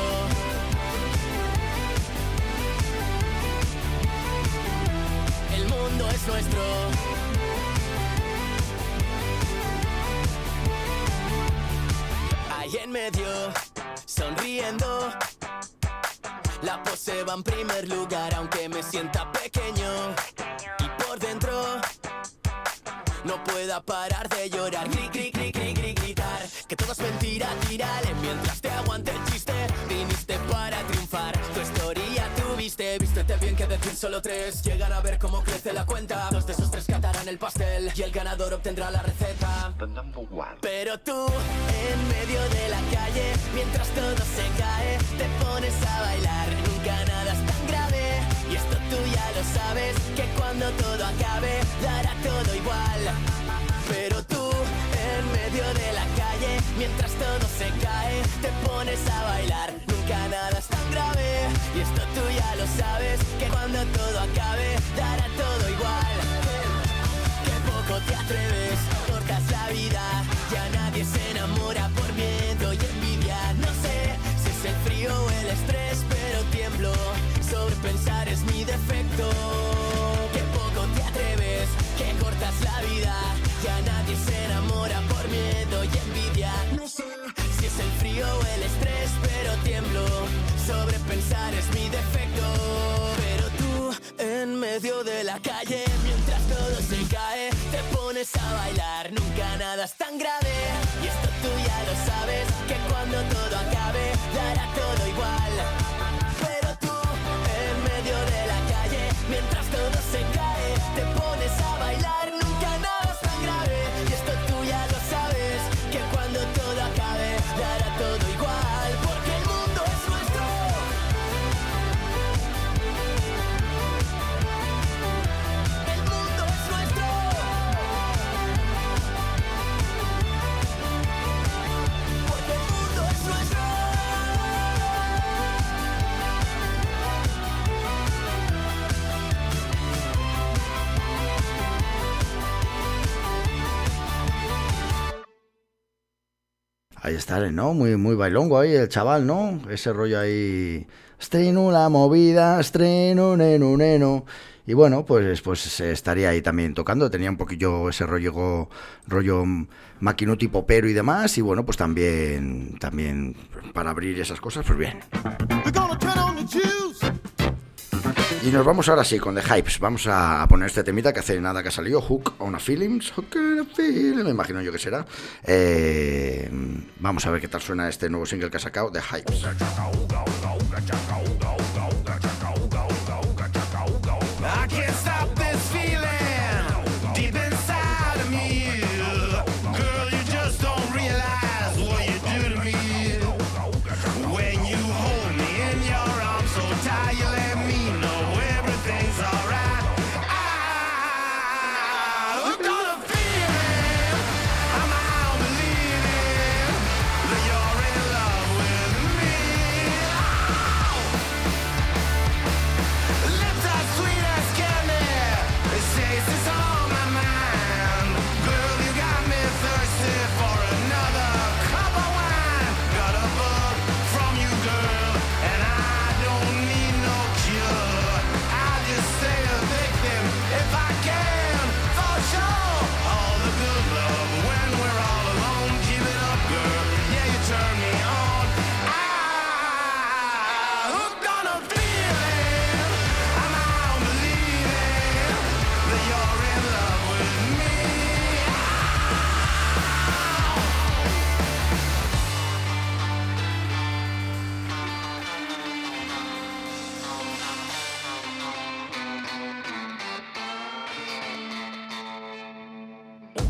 El mundo es nuestro. Ahí en medio, sonriendo, la pose va en primer lugar, aunque me sienta pequeño. Y por dentro no pueda parar de llorar. Gri, gri, gri, gri, gri, gritar que todo es mentira, tírale mientras te aguante el chiste. Viniste para triunfar, tu historia tuviste. Vístete bien que decir solo tres llegan a ver cómo crece la cuenta. Dos de esos tres catarán el pastel y el ganador obtendrá la receta. Pero tú, en medio de la calle, mientras todo se cae, te pones a bailar. Nunca nada es tan grave. Y esto tú ya lo sabes, que cuando todo acabe, dará todo igual. Pero tú, en medio de la calle, mientras todo se cae, te pones a bailar. Nunca nada es tan grave. Y esto tú ya lo sabes, que cuando todo acabe, dará todo igual. Que poco te atreves, cortas la vida, ya nadie se enamora por miedo y envidia. No sé si es el frío o el estrés, pero tiemblo. Sobrepensar es mi defecto. Que poco te atreves, que cortas la vida, ya nadie se enamora por miedo y envidia. No sé si es el frío o el estrés, pero tiemblo. Sobrepensar es mi defecto. Pero tú, en medio de la calle, mientras todo se cae, te pones a bailar. Nunca nada es tan grave. Y esto tú ya lo sabes, que cuando todo acabe, dará todo igual. Pero tú, en medio de la calle, mientras todo se cae, te pones a bailar. Nunca nada es tan grave. Y esto tú ya lo sabes, que cuando todo acabe, dará todo igual. Porque el mundo es nuestro. El mundo es nuestro. Porque el mundo es nuestro. Ahí está, ¿no? Muy, muy bailongo ahí el chaval, ¿no? Ese rollo ahí. Estreno la movida, estreno, neno, neno. Y bueno, pues, pues estaría ahí también tocando. Tenía un poquillo ese rollo, rollo maquinuti popero y demás. Y bueno, pues también, también para abrir esas cosas, pues bien. Y nos vamos ahora sí con The Hypes. Vamos a poner este temita que hace nada que ha salido, Hook on a Feelings. Hook on a Feeling, me imagino yo que será. Eh, vamos a ver qué tal suena este nuevo single que ha sacado, The Hypes. I can't stop this feeling deep inside of me. Girl, you just don't realize what you do to me. When you hold me in your arms so tight, you let me know everything's alright. I hooked on a feeling, I'm out believing that you're in love with me.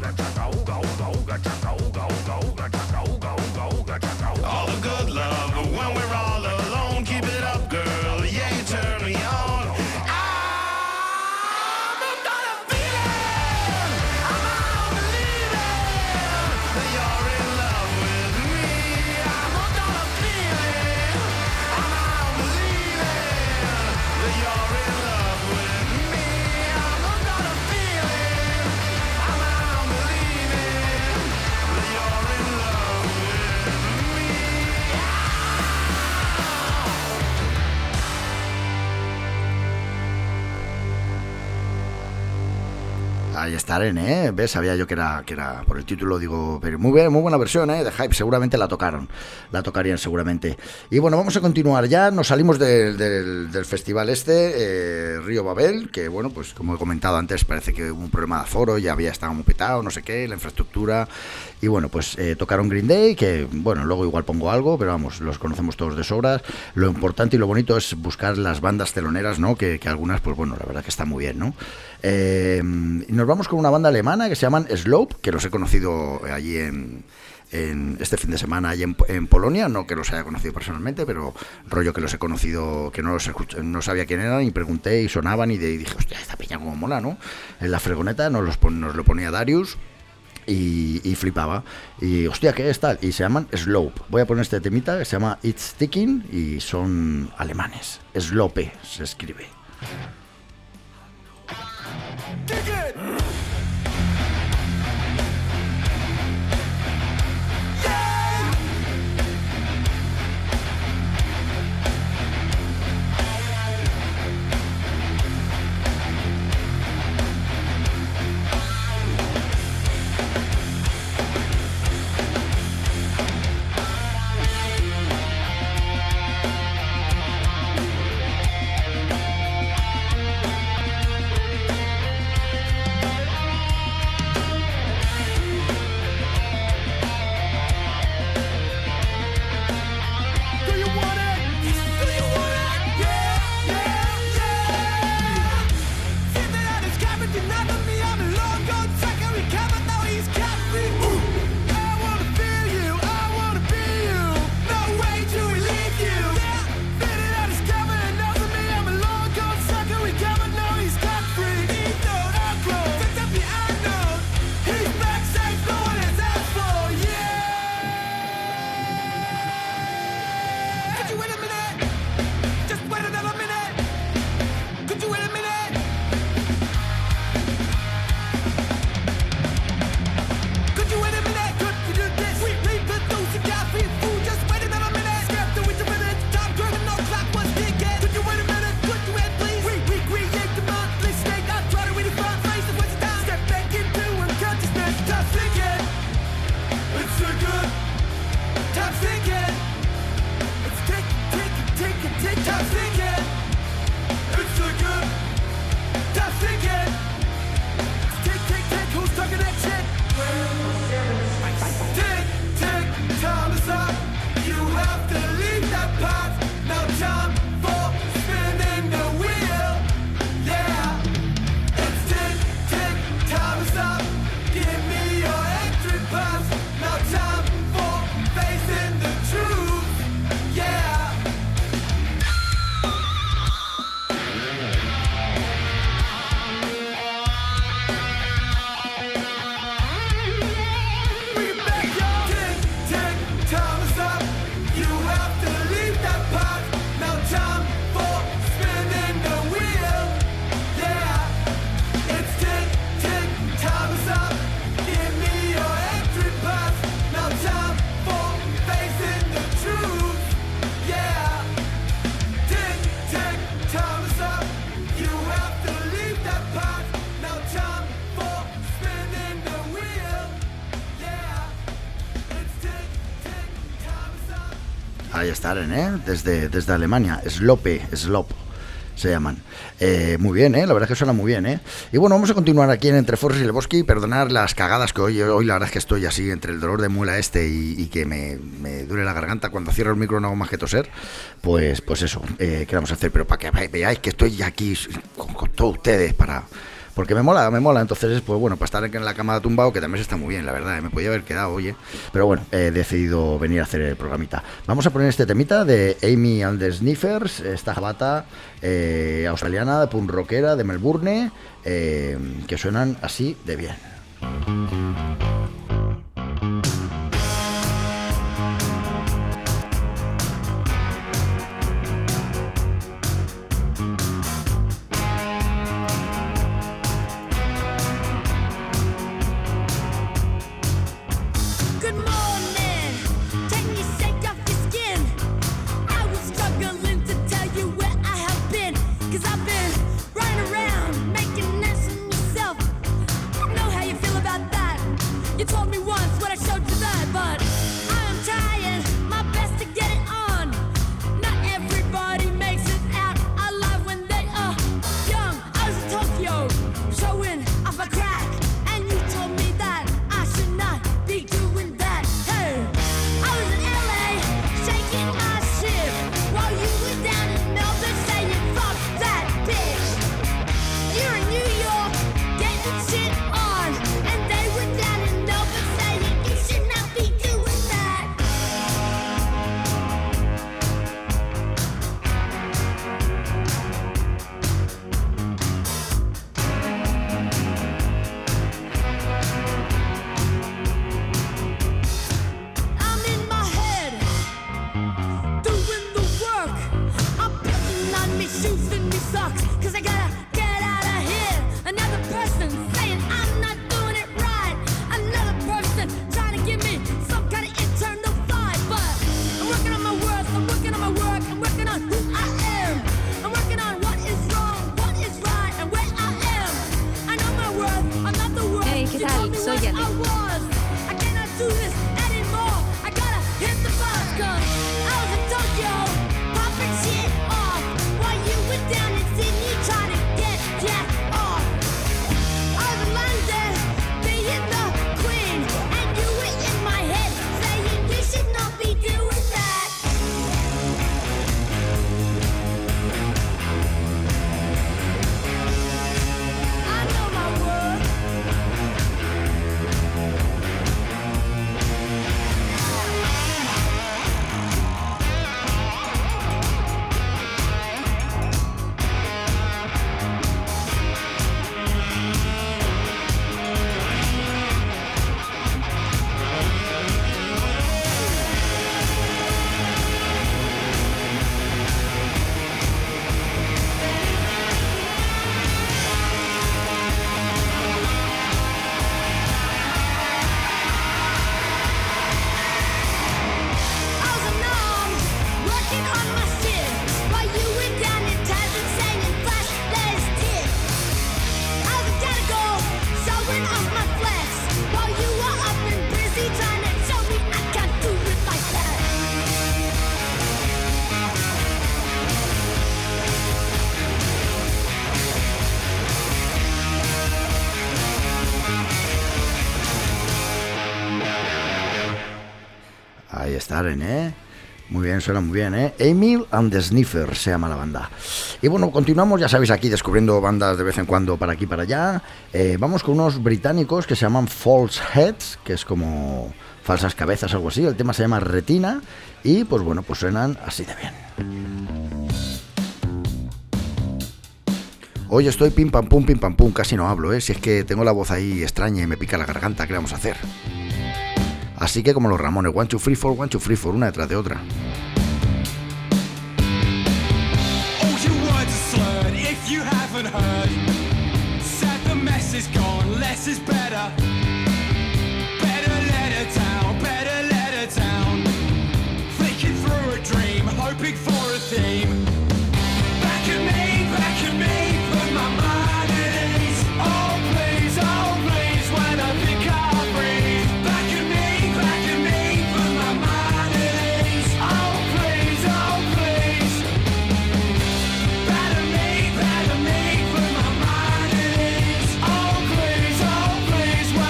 All the good love, but when we're all alone, keep it up, girl. Yeah, you turn me on. I'm hooked on a feeling. I'm out believing that you're in love with me. I'm hooked on a feeling. I'm out believing that you're in love with me. I'm hooked on a feeling. I'm out believing that you're in love with me. Ahí estarán, ¿eh? ¿Ves? Sabía yo que era, que era por el título, digo, pero muy bien, muy buena versión, ¿eh? De Hype, seguramente la tocaron, la tocarían seguramente. Y bueno, vamos a continuar ya, nos salimos de, de, del festival este, eh, Río Babel, que bueno, pues como he comentado antes, parece que hubo un problema de aforo, ya había estado muy petado, no sé qué, la infraestructura, y bueno, pues eh, tocaron Green Day, que bueno, luego igual pongo algo, pero vamos, los conocemos todos de sobras. Lo importante y lo bonito es buscar las bandas teloneras, ¿no? Que, que algunas, pues bueno, la verdad que está muy bien, ¿no? Eh, y nos vamos con una banda alemana que se llaman Slope, que los he conocido allí en, en este fin de semana allí en, en Polonia, no que los haya conocido personalmente, pero rollo que los he conocido, que no los escuché, no sabía quién eran, y pregunté y sonaban y, de, y dije, hostia, esta peña como mola, ¿no? En la fregoneta nos, los pon, nos lo ponía Darius y, y flipaba, y hostia, ¿qué es tal? Y se llaman Slope. Voy a poner este temita que se llama It's Ticking y son alemanes. Slope se escribe. Ahí estarán, ¿eh? Desde, desde Alemania, Slope, Slop se llaman. Eh, muy bien, ¿eh? La verdad es que suena muy bien, ¿eh? Y bueno, vamos a continuar aquí en Entre Forres y Lebowski. Perdonar las cagadas que hoy, hoy la verdad es que estoy así entre el dolor de muela este y, y que me, me duele la garganta. Cuando cierro el micro no hago más que toser. Pues, pues eso, eh, ¿qué vamos a hacer? Pero para que veáis que estoy aquí con, con todos ustedes para... porque me mola, me mola. Entonces, pues bueno, para estar en la cama tumbado, que también está muy bien, la verdad, ¿eh? Me podía haber quedado, oye. Pero bueno, he decidido venir a hacer el programita. Vamos a poner este temita de Amy and the Sniffers, esta jabata eh, australiana, de punk rockera de Melbourne, eh, que suenan así de bien. Ahí está, ¿eh? Muy bien, suena muy bien, ¿eh? Amy and the Sniffers se llama la banda. Y bueno, continuamos, ya sabéis, aquí descubriendo bandas de vez en cuando para aquí y para allá. Eh, vamos con unos británicos que se llaman False Heads, que es como falsas cabezas, algo así. El tema se llama Retina y pues bueno, pues suenan así de bien. Hoy estoy pim pam pum, pim pam pum, casi no hablo, ¿eh? Si es que tengo la voz ahí extraña y me pica la garganta, ¿qué vamos a hacer? Así que como los Ramones, one, two, three, four, one, two, three, four, una detrás de otra. Please,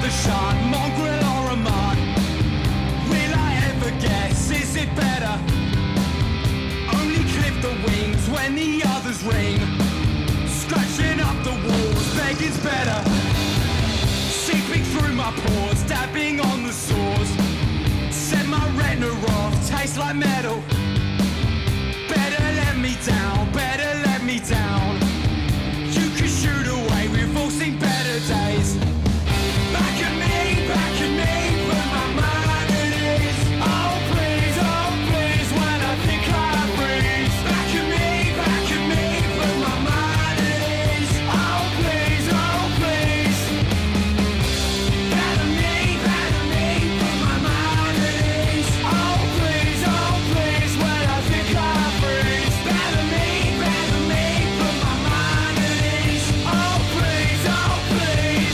a shark, mongrel or a mark? Will I ever guess, is it better? Only clip the wings when the others ring. Scratching up the walls, begging's better. Seeping through my pores, dabbing on the sores. Set my retina off, tastes like metal. Better let me down, better let me down. You can shoot away, we've all seen better days. Back at me, back at me, put my mind at ease. Oh please, oh please, when I think I freeze. Back at me, back at me, put my mind at ease. Oh please, oh please. Better me, better me, put my mind at ease. Oh please, oh please, when I think I freeze. Better me, better me, put my mind at ease. Oh please, oh please.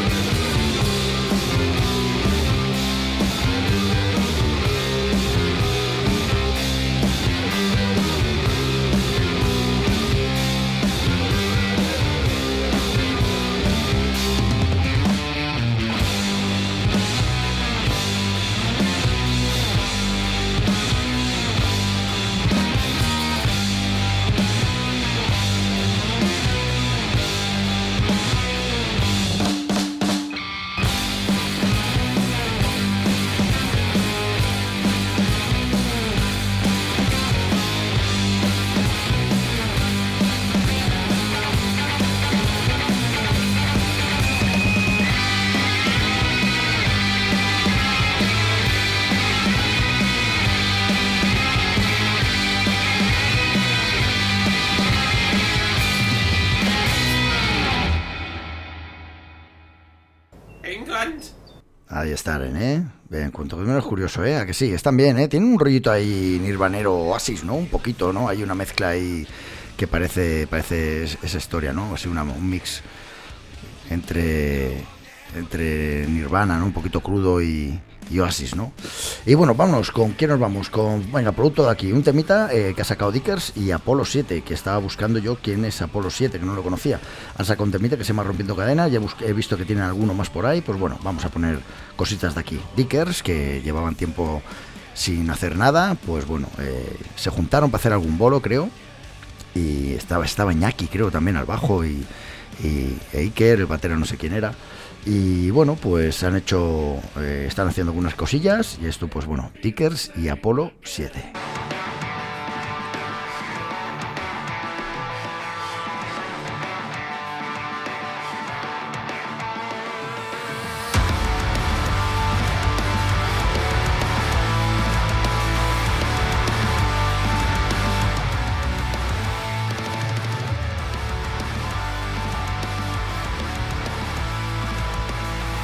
England. Ahí están, ¿eh? Bien, cuanto menos curioso, ¿eh? ¿A que sí? Están bien, ¿eh? Tienen un rollito ahí nirvanero oasis, ¿no? Un poquito, ¿no? Hay una mezcla ahí que parece parece esa historia, ¿no? Así una, un mix entre entre Nirvana, ¿no? Un poquito crudo y, y Oasis, ¿no? Y bueno, vámonos, ¿con quién nos vamos? Con, venga, producto de aquí, un temita eh, que ha sacado Dickers y Apolo siete, que estaba buscando yo quién es Apolo siete, que no lo conocía. Han sacado un temita que se llama Rompiendo Cadenas, ya he, he visto que tienen alguno más por ahí, pues bueno, vamos a poner cositas de aquí. Dickers, que llevaban tiempo sin hacer nada, pues bueno, eh, se juntaron para hacer algún bolo, creo, y estaba, estaba Iñaki, creo, también al bajo, y, y Iker, el batero no sé quién era. Y bueno, pues han hecho, eh, están haciendo algunas cosillas. Y esto, pues bueno, Dickers y Apolo siete.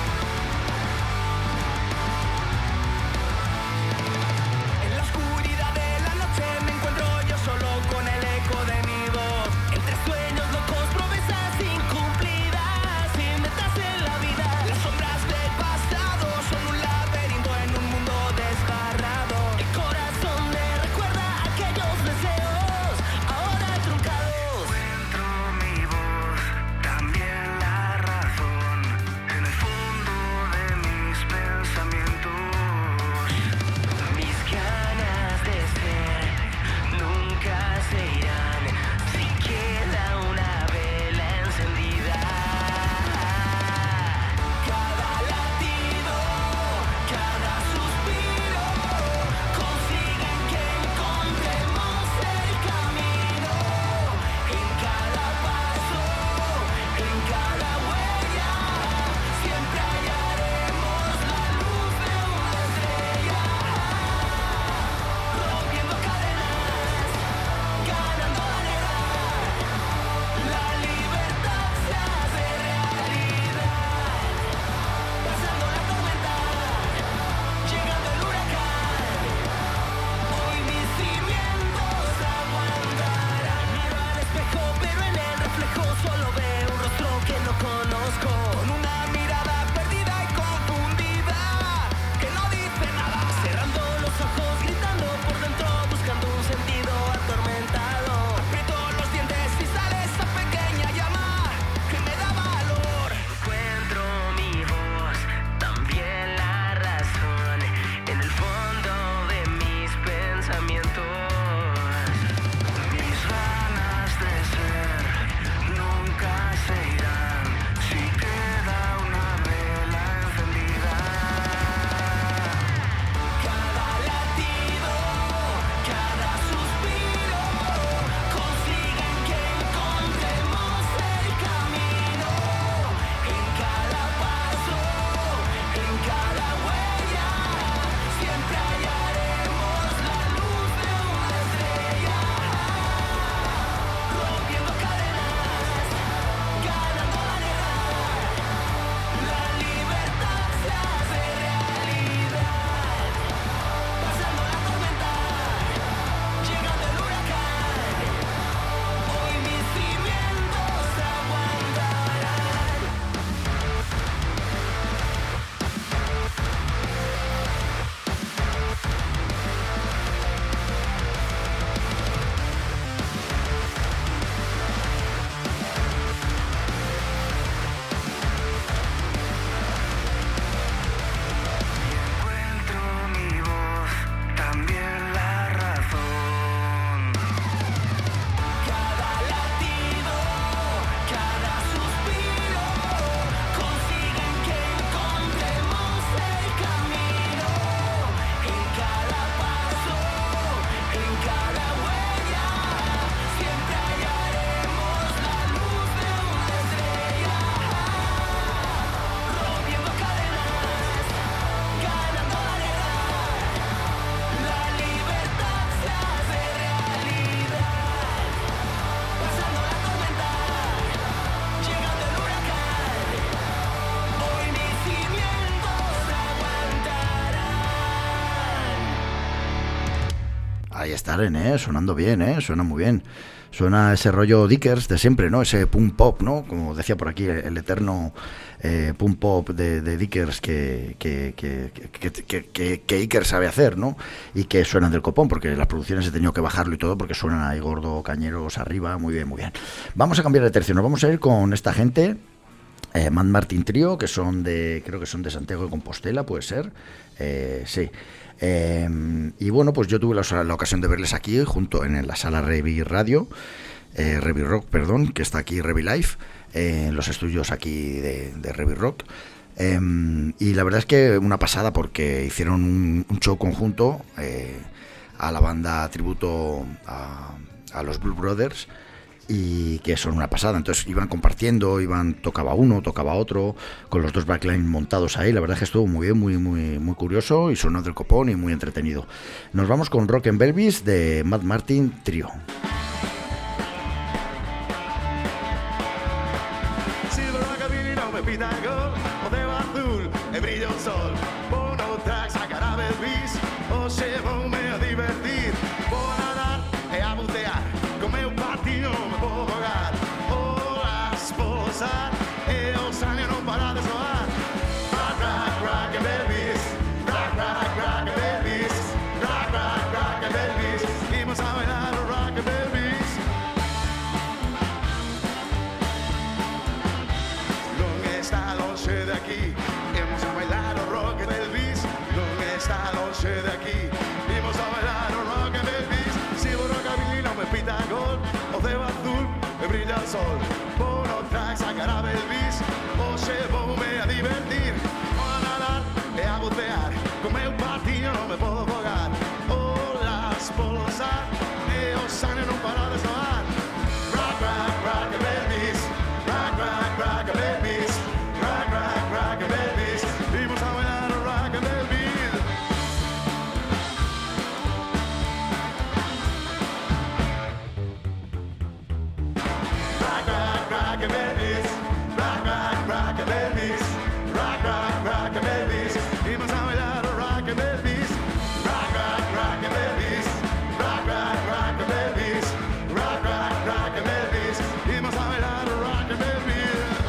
En la oscuridad Ahí está, ¿eh? Sonando bien, ¿eh? Suena muy bien. Suena ese rollo Dickers de siempre, ¿no? Ese punk pop, ¿no? Como decía por aquí, el eterno eh, punk pop de, de Dickers que, que, que, que, que, que, que Iker sabe hacer, ¿no? Y que suenan del copón, porque las producciones he tenido que bajarlo y todo, porque suenan ahí gordo, cañeros arriba, muy bien, muy bien. Vamos a cambiar de tercio, nos vamos a ir con esta gente, eh, Mad Martin Trio, que son de, creo que son de Santiago de Compostela, puede ser, eh, sí. Eh, y bueno, pues yo tuve la, la ocasión de verles aquí junto en la sala Revi Radio, eh, Revi Rock, perdón, que está aquí Revi Live, eh, en los estudios aquí de, de Revi Rock. Eh, y la verdad es que una pasada, porque hicieron un, un show conjunto eh, a la banda tributo a, a los Blue Brothers, y que son una pasada. Entonces iban compartiendo, iban tocaba uno, tocaba otro, con los dos backline montados ahí. La verdad es que estuvo muy bien, muy muy muy curioso, y sonó del copón y muy entretenido. Nos vamos con Rock and Belvis de Mad Martin Trio. Sol, bono tracks a cara Belvis, o llevo-me a divertir, o a nadar e a bucear, come un patinho non me podo fogar, o las polosar, e o sane non para de soar. Rock, rock, rock a Belvis, rock, rock, rock a Belvis, rock, rock, rock a Belvis, vimos a bailar o rock a Belvis. Rock, rock, rock a Belvis, rock, rock, rock a Belvis, rock, rock, rock a Belvis, vimos a bailar o rock a Belvis, rock, rock, rock a Belvis, rock, rock, rock a Belvis, rock, rock, rock a Belvis, vimos a bailar o rock a Belvis.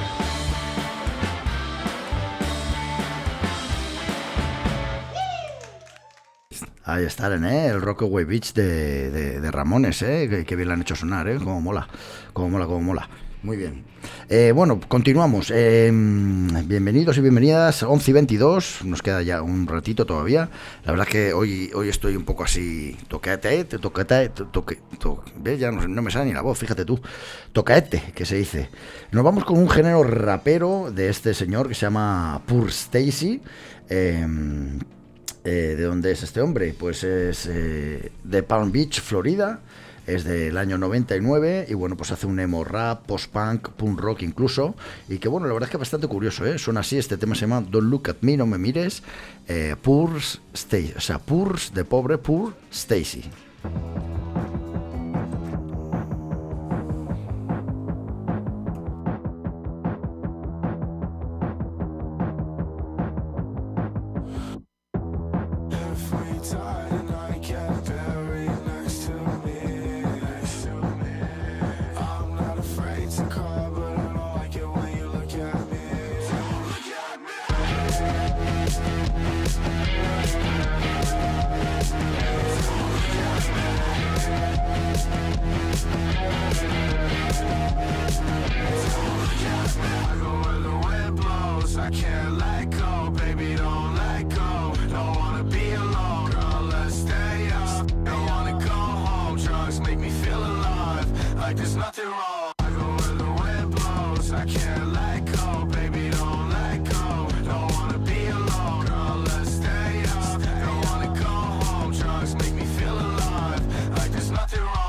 Ahí están, ¿eh? El Rockaway Beach de, de, de Ramones, ¿eh? Que, que bien lo han hecho sonar, ¿eh? Como mola, como mola, como mola. Muy bien. Eh, bueno, continuamos. Eh, bienvenidos y bienvenidas. once y veintidós. Nos queda ya un ratito todavía. La verdad es que hoy, hoy estoy un poco así. Tocaete, tocaete, toque, toque. ¿Ves? Ya no, no me sale ni la voz, fíjate tú. Tocaete, que se dice. Nos vamos con un género rapero de este señor que se llama Pur Stacy. Eh, eh, ¿De dónde es este hombre? Pues es eh, de Palm Beach, Florida. Es del año noventa y nueve y bueno, pues hace un emo rap, post-punk, punk rock incluso, y que bueno, la verdad es que es bastante curioso, ¿eh? Suena así, este tema se llama Don't Look at Me, no me mires, eh, Poor Stacy, o sea, Poor de pobre, Poor Stacy. I can't let go, baby, don't let go. Don't wanna be alone, girl, let's stay up. Don't wanna go home, drugs make me feel alive, like there's nothing wrong. I go where the wind blows, I can't let go, baby, don't let go. Don't wanna be alone, girl, let's stay up. Don't wanna go home, drugs make me feel alive, like there's nothing wrong.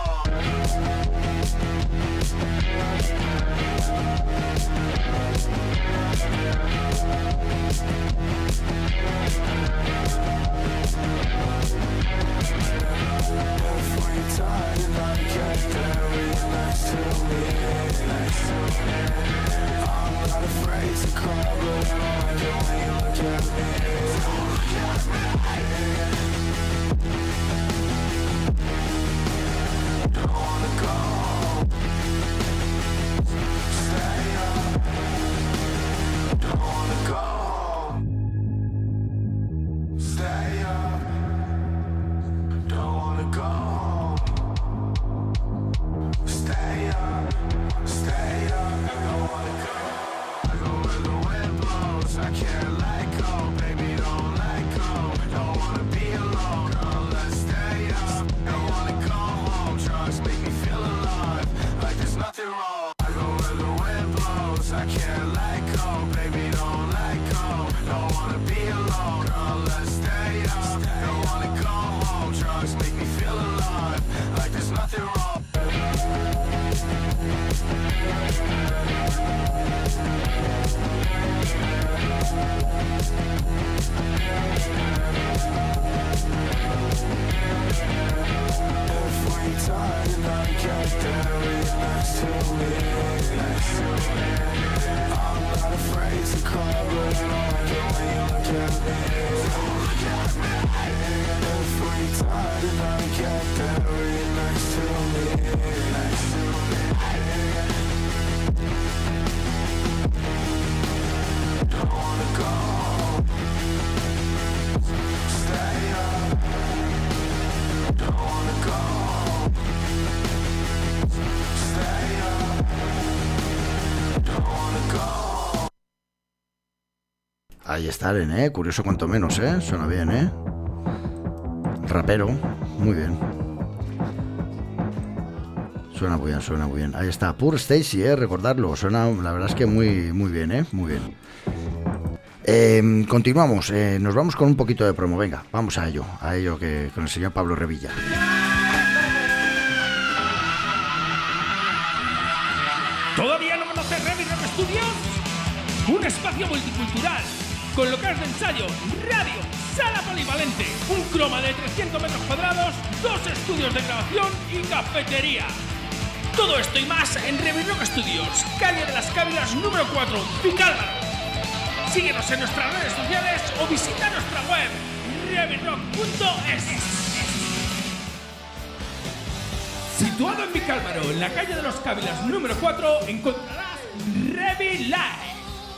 Ahí está, ¿eh? Curioso cuanto menos, ¿eh? Suena bien, ¿eh? Rapero, muy bien. Suena muy bien, suena muy bien. Ahí está, Poor Stacy, ¿eh? Recordarlo, suena, la verdad es que muy, muy bien, ¿eh? Muy bien. Eh, continuamos, eh, nos vamos con un poquito de promo, venga, vamos a ello, a ello que con el señor Pablo Revilla. ¿Todavía no conoces Revi Rock Studios? Un espacio multicultural, con locales de ensayo, radio, sala polivalente, un croma de trescientos metros cuadrados, dos estudios de grabación y cafetería. Todo esto y más en Revi Rock Studios, calle de las Cávilas número cuatro, Vicálvaro. Síguenos en nuestras redes sociales o visita nuestra web revi rock punto es. Situado en Vicálvaro, en la calle de los Cávilas número cuatro, encontrarás Revi Live.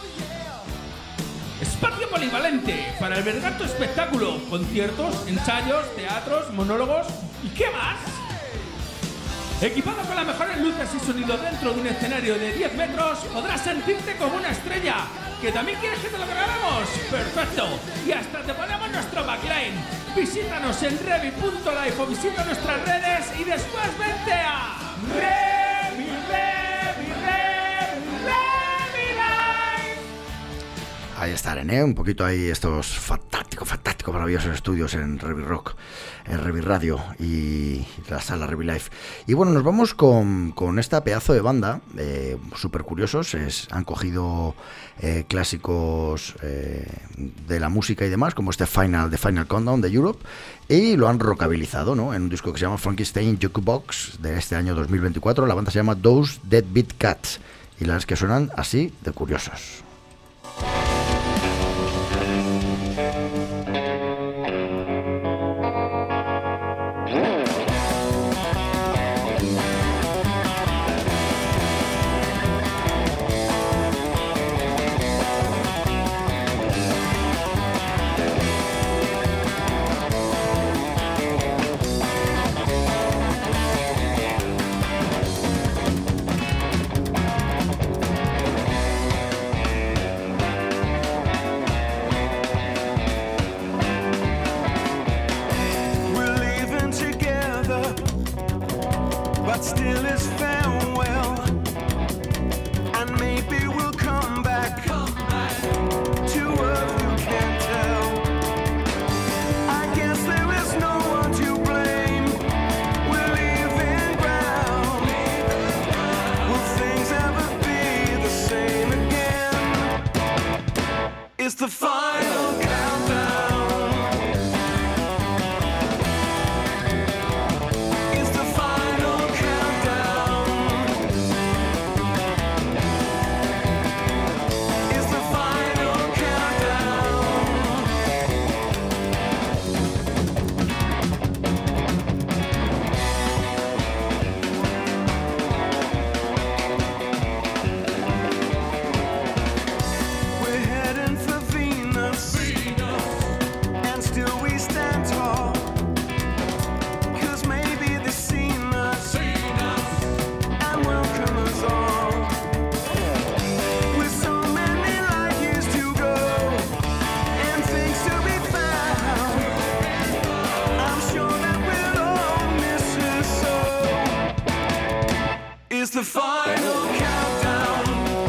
Espacio polivalente para albergar tu espectáculo, conciertos, ensayos, teatros, monólogos y ¿qué más? Equipado con las mejores luces y sonido dentro de un escenario de diez metros, podrás sentirte como una estrella. ¿Que también quieres que te lo grabamos? ¡Perfecto! Y hasta te ponemos nuestro backline. Visítanos en revi punto life o visita nuestras redes y después vente a Revi, Revi, Revi, Revi Live. Ahí estarán, ¿eh? Un poquito ahí estos fantásticos, fantásticos, maravillosos estudios en Revi Rock, en Revi Radio y la sala Revi Live. Y bueno, nos vamos con, con esta pedazo de banda, eh, súper curiosos, es, han cogido eh, clásicos eh, de la música y demás, como este Final, The Final Countdown de Europe, y lo han rockabilizado, ¿no? En un disco que se llama Frankenstein Jukebox de este año dos mil veinticuatro. La banda se llama Those Deadbeat Cats y las que suenan así de curiosos. final countdown.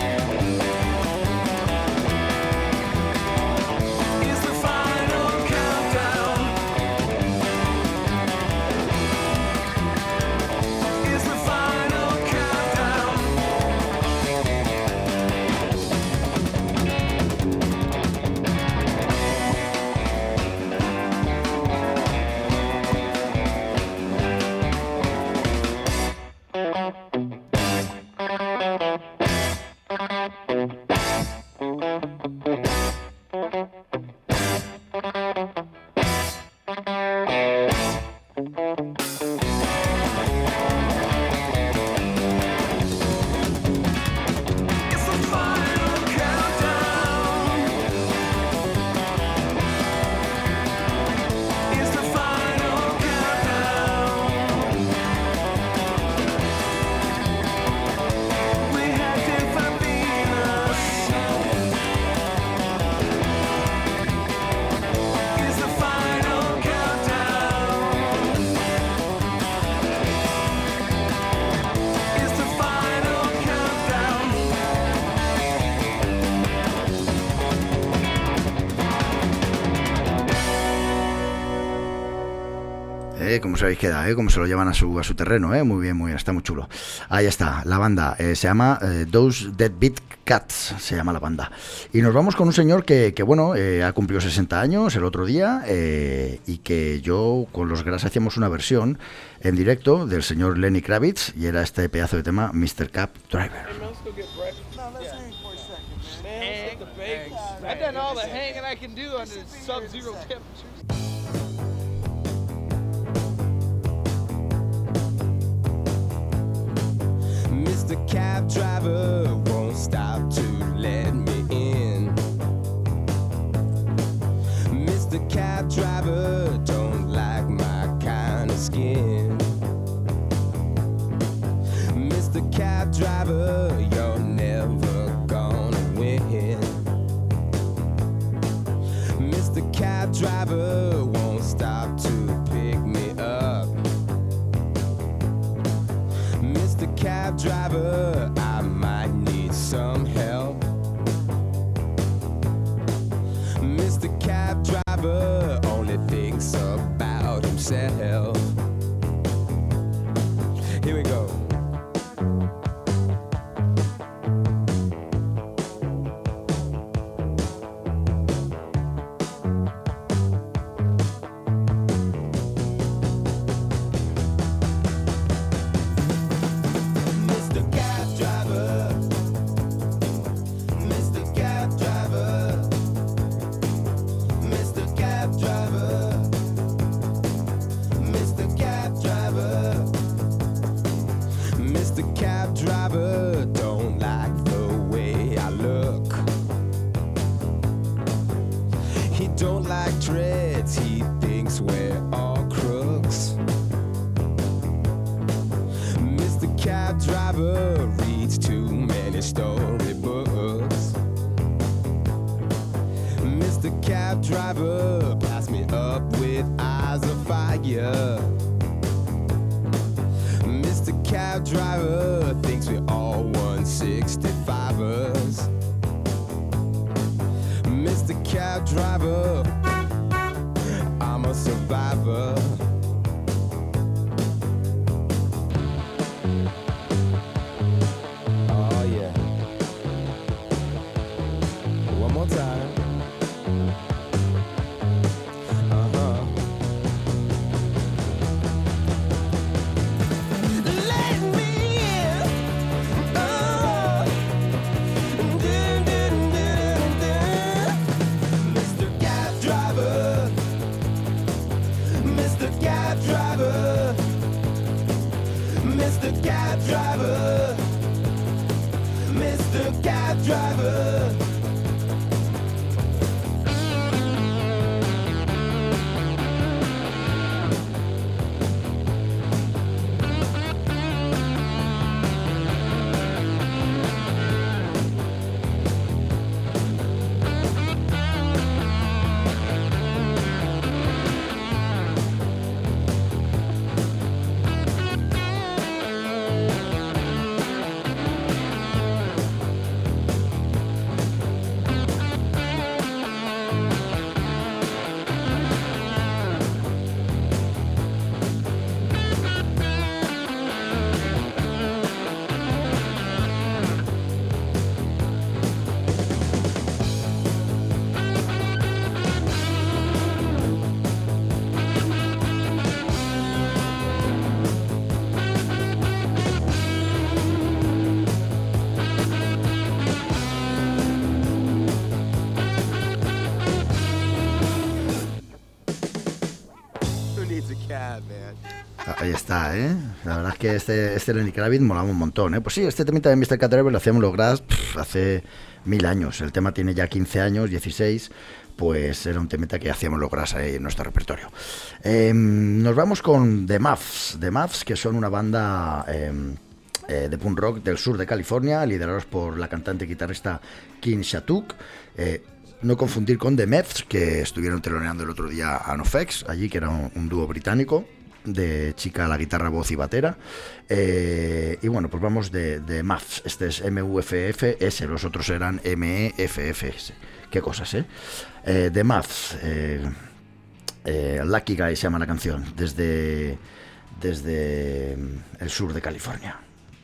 It's the final countdown. It's the final countdown. It's the final countdown. It's the final countdown. We had different Venus. It's the final countdown. It's the final countdown. Eh, como se habéis quedado, eh, como se lo llevan a su, a su terreno, eh, muy bien, muy bien, está muy chulo. Ahí está, la banda eh, se llama eh, Those Deadbeat Cats, se llama la banda. Y nos vamos con un señor que, que bueno, eh, ha cumplido sesenta años el otro día eh, y que yo con los Gras hacíamos una versión en directo del señor Lenny Kravitz y era este pedazo de tema, mister Cab Driver. I've done all the hanging I can do under sub-zero temperatures. Mister Cab Driver won't stop to let me in. Mister Cab Driver don't like my kind of skin. Mister Cab Driver, you're never gonna win. Mister Cab Driver won't stop to pick me up. Mister Cab Driver, I might need some help. Mister Cab Driver only thinks about himself. Here we go. Mister Cab Driver, Mister Cab Driver, Mister Cab Driver, Mister Cab Driver, Mister Cab Driver don't like the way I look. He don't like dreads, he thinks we're all crooks. Mister Cab Driver reads too many storybooks. Mister Cab Driver pass me up with eyes of fire. Mister Cab Driver thinks we all one sixty-fivers. Mister Cab Driver, I'm a survivor. Oh yeah. One more time. Uh-huh. Let me in. Oh. Dun, dun, dun, dun. Mister Cab Driver, Mister Cab Driver, Mister Cab Driver, Mister Cab Driver. Ahí está, ¿eh? La verdad es que este, este Lenny Kravitz molaba un montón, ¿eh? Pues sí, este temita de mister Caterpillar lo hacíamos los Gras pff, hace mil años. El tema tiene ya quince años, dieciséis, pues era un temita que hacíamos los Gras ahí en nuestro repertorio. Eh, nos vamos con The Muffs, The Muffs, que son una banda eh, eh, de punk rock del sur de California, liderados por la cantante y guitarrista Kim Shattuck. Eh, no confundir con The Meths, que estuvieron teloneando el otro día a NoFX, allí, que era un, un dúo británico de chica a la guitarra, voz y batera. Eh, y bueno, pues vamos de, de Muffs. Este es M U F F S, los otros eran M E F F S. Qué cosas, ¿eh? eh The Muffs, eh, eh, Lucky Guy se llama la canción, desde, desde el sur de California.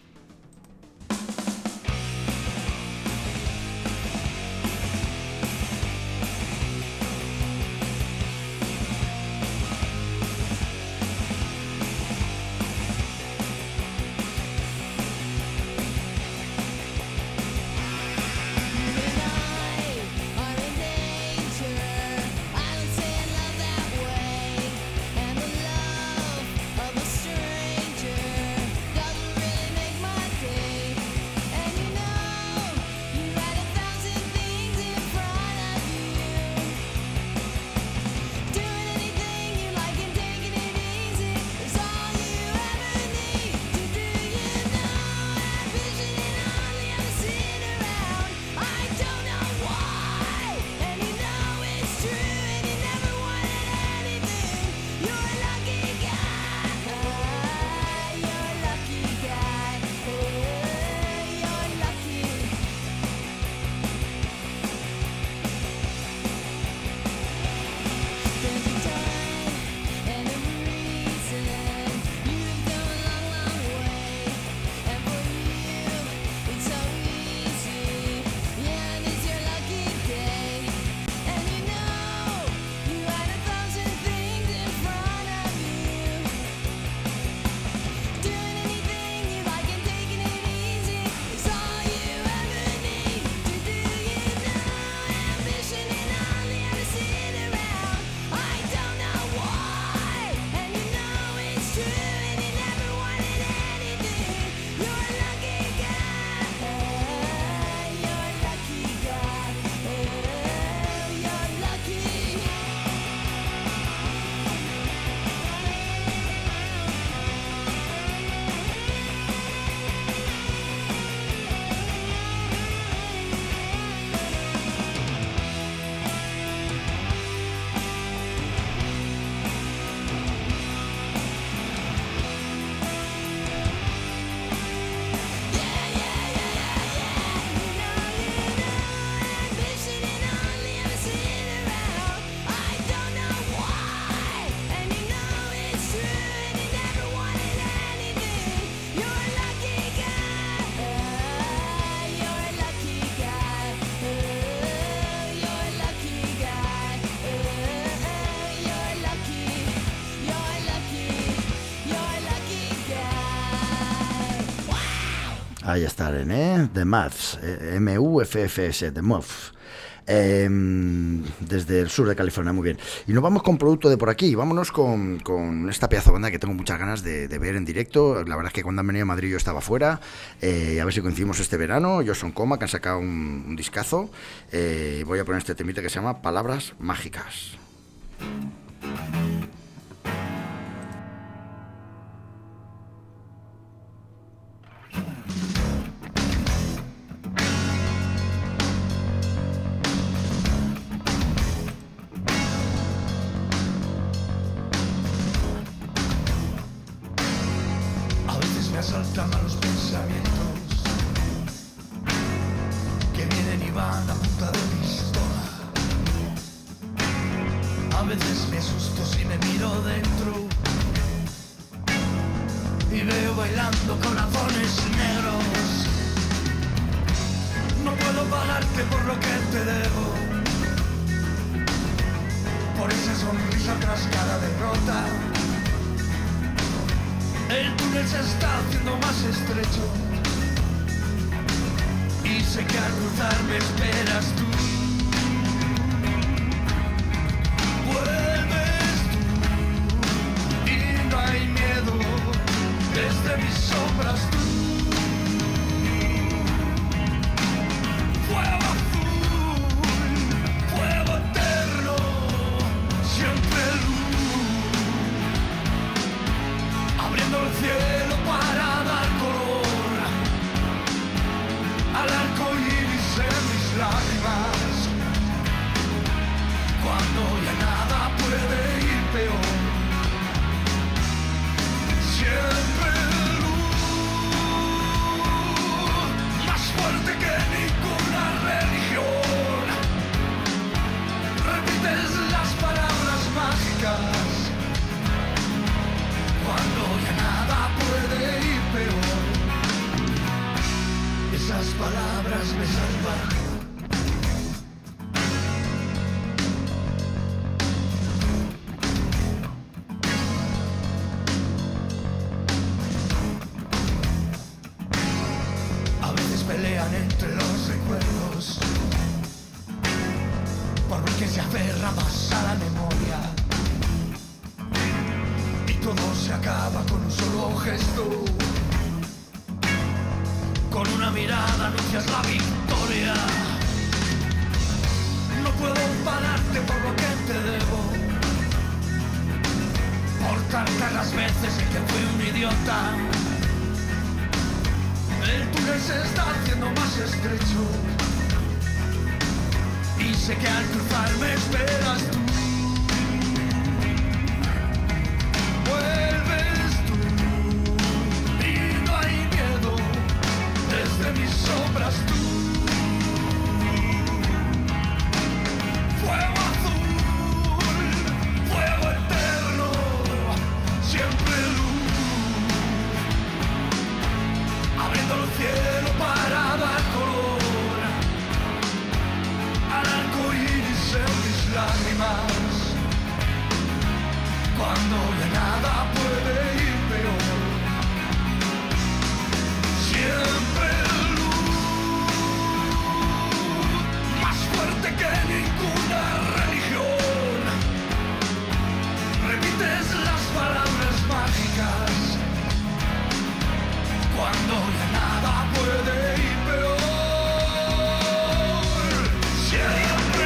Ahí están, ¿eh? The Muffs, eh, M U F F S, The Muffs. Eh, desde el sur de California, muy bien. Y nos vamos con producto de por aquí. Vámonos con, con esta pedazo de banda que tengo muchas ganas de, de ver en directo. La verdad es que cuando han venido a Madrid yo estaba fuera. Eh, a ver si coincidimos este verano. Ellos son Coma, que han sacado un, un discazo. Eh, voy a poner este temita que se llama Palabras Mágicas. Asaltan a los pensamientos que vienen y van a punta de pistola. A veces me asusto si me miro dentro y veo bailando corazones negros. No puedo pagarte por lo que te debo, por esa sonrisa tras cada derrota. El túnel se está haciendo más estrecho y sé que al cruzar me esperas tú. Vuelves tú y palabras me salvan. A veces pelean entre los recuerdos porque se aferra más a la memoria y todo se acaba con un solo gesto. Con una mirada anuncias la victoria. No puedo pagarte por lo que te debo, por tantas las veces en que fui un idiota. El túnel se está haciendo más estrecho y sé que al cruzar me esperas tú. Vuelves tú y no hay miedo desde mis sombras tú. Fuego azul, fuego eterno, siempre luz, abriendo el cielo para dar color al arco iris en mis lágrimas. Cuando ya nada puede ir peor, siempre luz, más fuerte que ninguna religión. Repites las palabras mágicas cuando ya nada puede ir peor. Siempre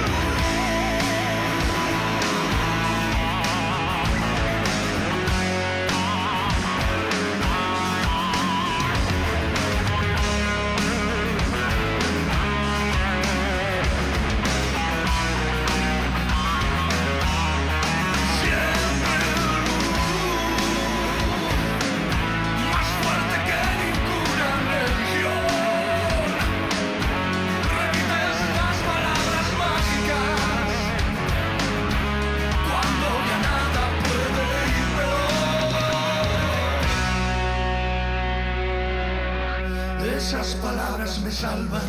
esas palabras me salvan.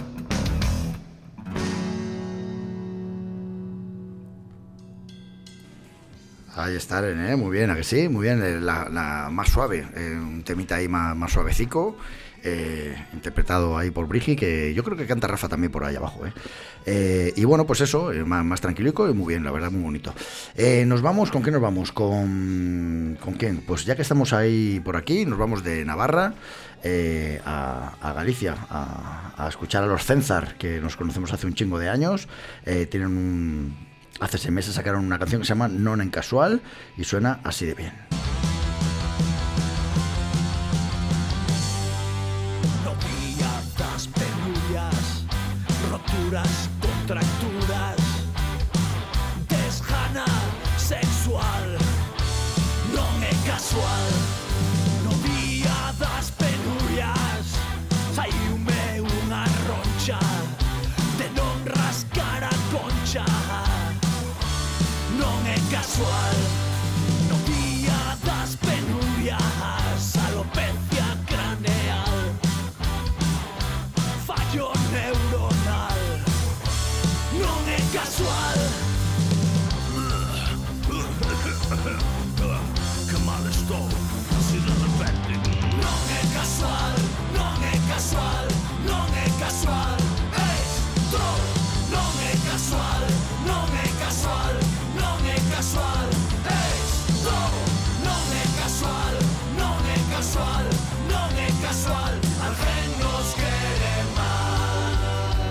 Ahí está, ¿eh? Muy bien, ¿a que sí? Muy bien, la, la más suave, eh, un temita ahí más, más suavecico, eh, interpretado ahí por Brigi, que yo creo que canta Rafa también por ahí abajo, ¿eh? Eh, y bueno, pues eso, eh, más, más tranquilico y muy bien, la verdad, muy bonito. Eh, nos vamos, ¿con qué nos vamos? ¿Con, ¿Con quién? Pues ya que estamos ahí por aquí, nos vamos de Navarra eh, a, a Galicia, a, a escuchar a los Cenzar, que nos conocemos hace un chingo de años. Eh, tienen un... Hace seis meses sacaron una canción que se llama Non en Casual y suena así de bien. No piadas, penurias, roturas, contracturas, desgana sexual, non é casual. No piadas, penurias, saiume unha roncha de non rascar a concha. Non é casual, no día das penurias, alopecia craneal, fallo neuronal. Non é casual. Que mal estou, así de repente. Non é casual, non é casual, non é casual. Esto non é casual, non é casual. Non é casual, esto non é casual, non é casual, non é casual, alguén nos quere mal.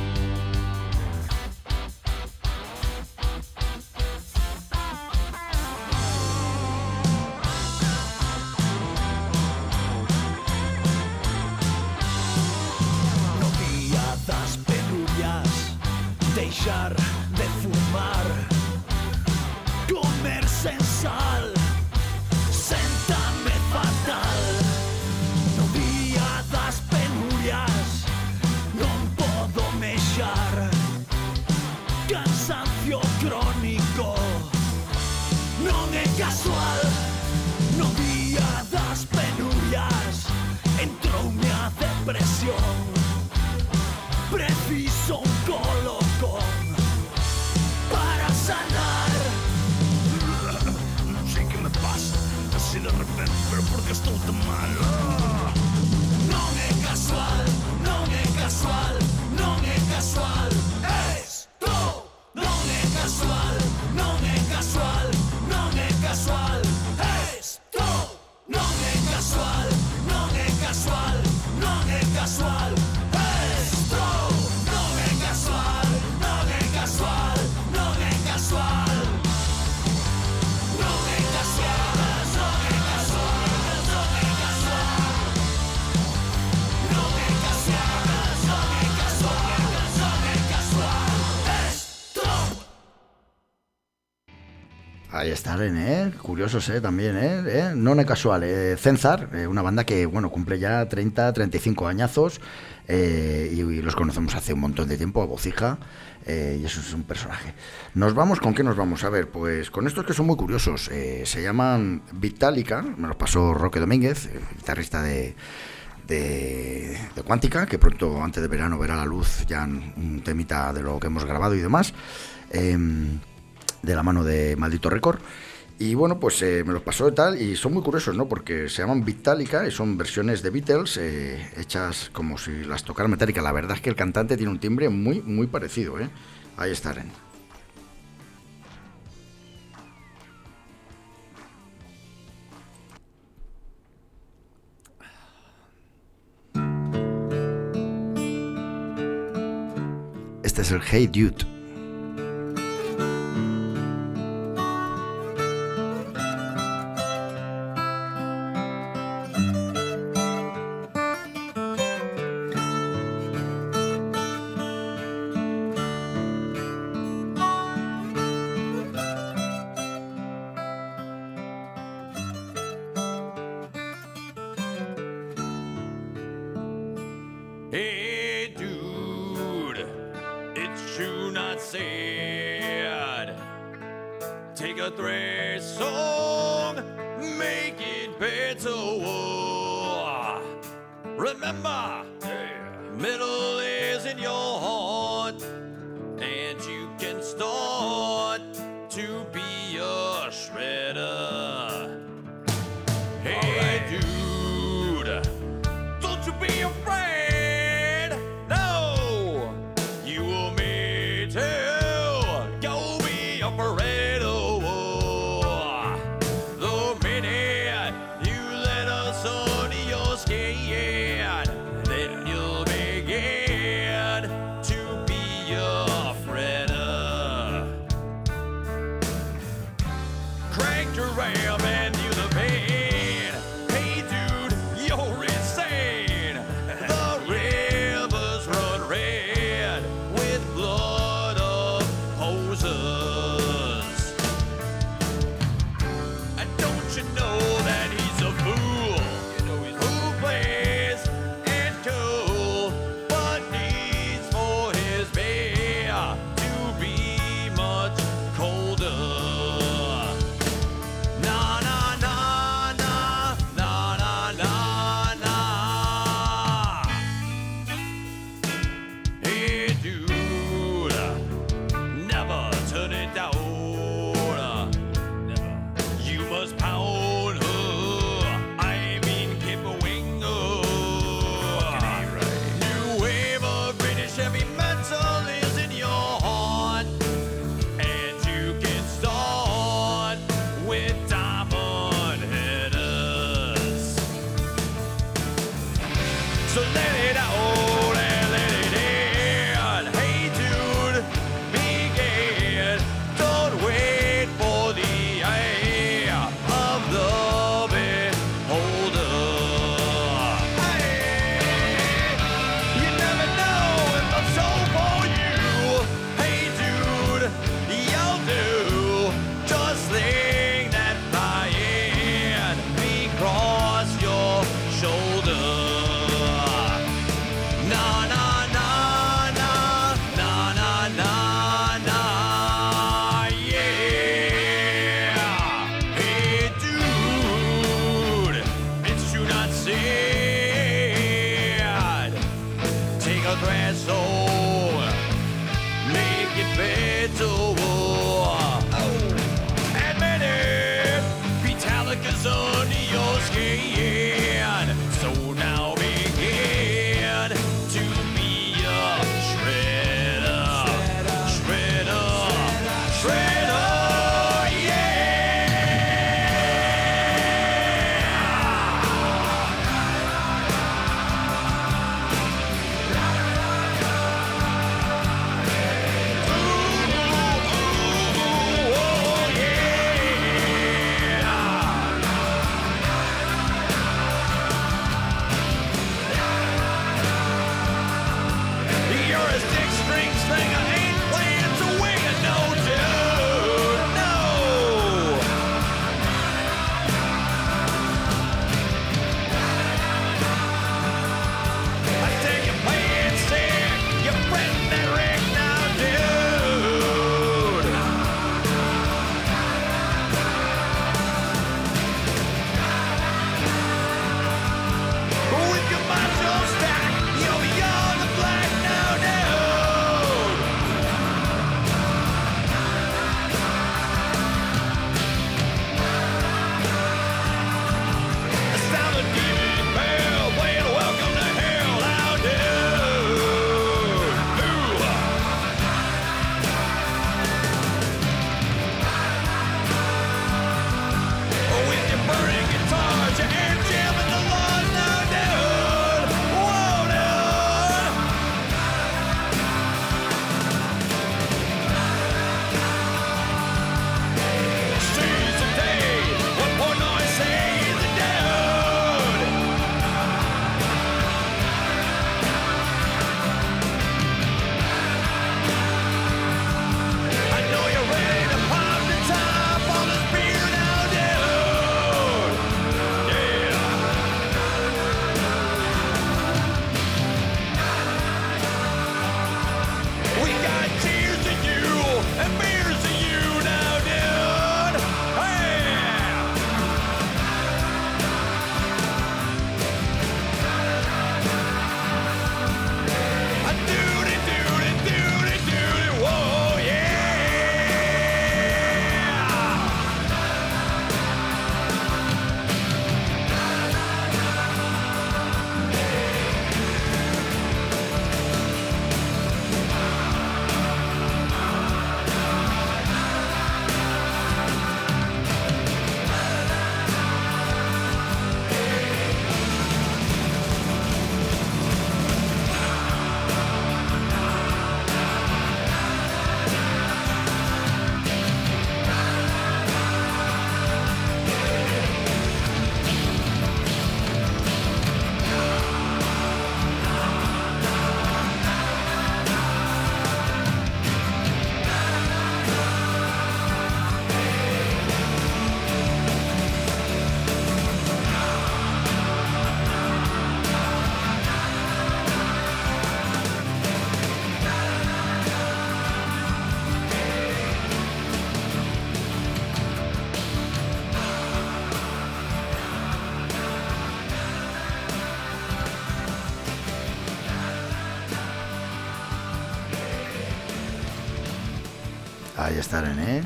No día das penurias, deixar de fumar, comer sen sal, séntame fatal. No día das penurias non podo mexar, cansancio crónico. Non é casual, no día das penurias entroume a depresión. casual, non è casual, non è casual. Esto non è casual, non è casual, non è casual. Esto non è casual, non è casual, non è casual. Non è casual, non è casual, non è casual. Non è casual, non è casual, non è casual. Esto. Ahí están, ¿eh? Curiosos, ¿eh? También, ¿eh? ¿Eh? Non è casuale. Eh, Cenzar, eh, una banda que, bueno, cumple ya treinta, treinta y cinco añazos eh, y, y los conocemos hace un montón de tiempo, a Bocija, eh, y eso es un personaje. Nos vamos, ¿con qué nos vamos? A ver, pues con estos que son muy curiosos. Eh, se llaman Vitalica, me los pasó Roque Domínguez, eh, guitarrista de... De, de Cuántica, que pronto antes de verano verá la luz ya un temita de lo que hemos grabado y demás, eh, de la mano de Maldito Record. Y bueno, pues eh, me los pasó y tal, y son muy curiosos, ¿no? Porque se llaman Vitalica y son versiones de Beatles eh, hechas como si las tocara Metallica. La verdad es que el cantante tiene un timbre muy, muy parecido, ¿eh? Ahí estarán. Este es el Hey Dude. Hey dude, it's true not sad. Take a thrash song, make it better. Remember, metal is in your heart, and you can start to be a shredder. Hey dude, don't you be afraid. No, you will meet hell. Go be afraid. Oh, the minute you let us under your skin, then you'll begin to be afraid. Crank your ram and you the pain. Hey dude, you're insane. The rivers run red with blood of posers. And don't you know that he's a fool? You know he's who plays and cool, but needs for his beer to be much colder. Na na na na na na na na. Hey dude, never turn it down. Ahí estarán, ¿eh?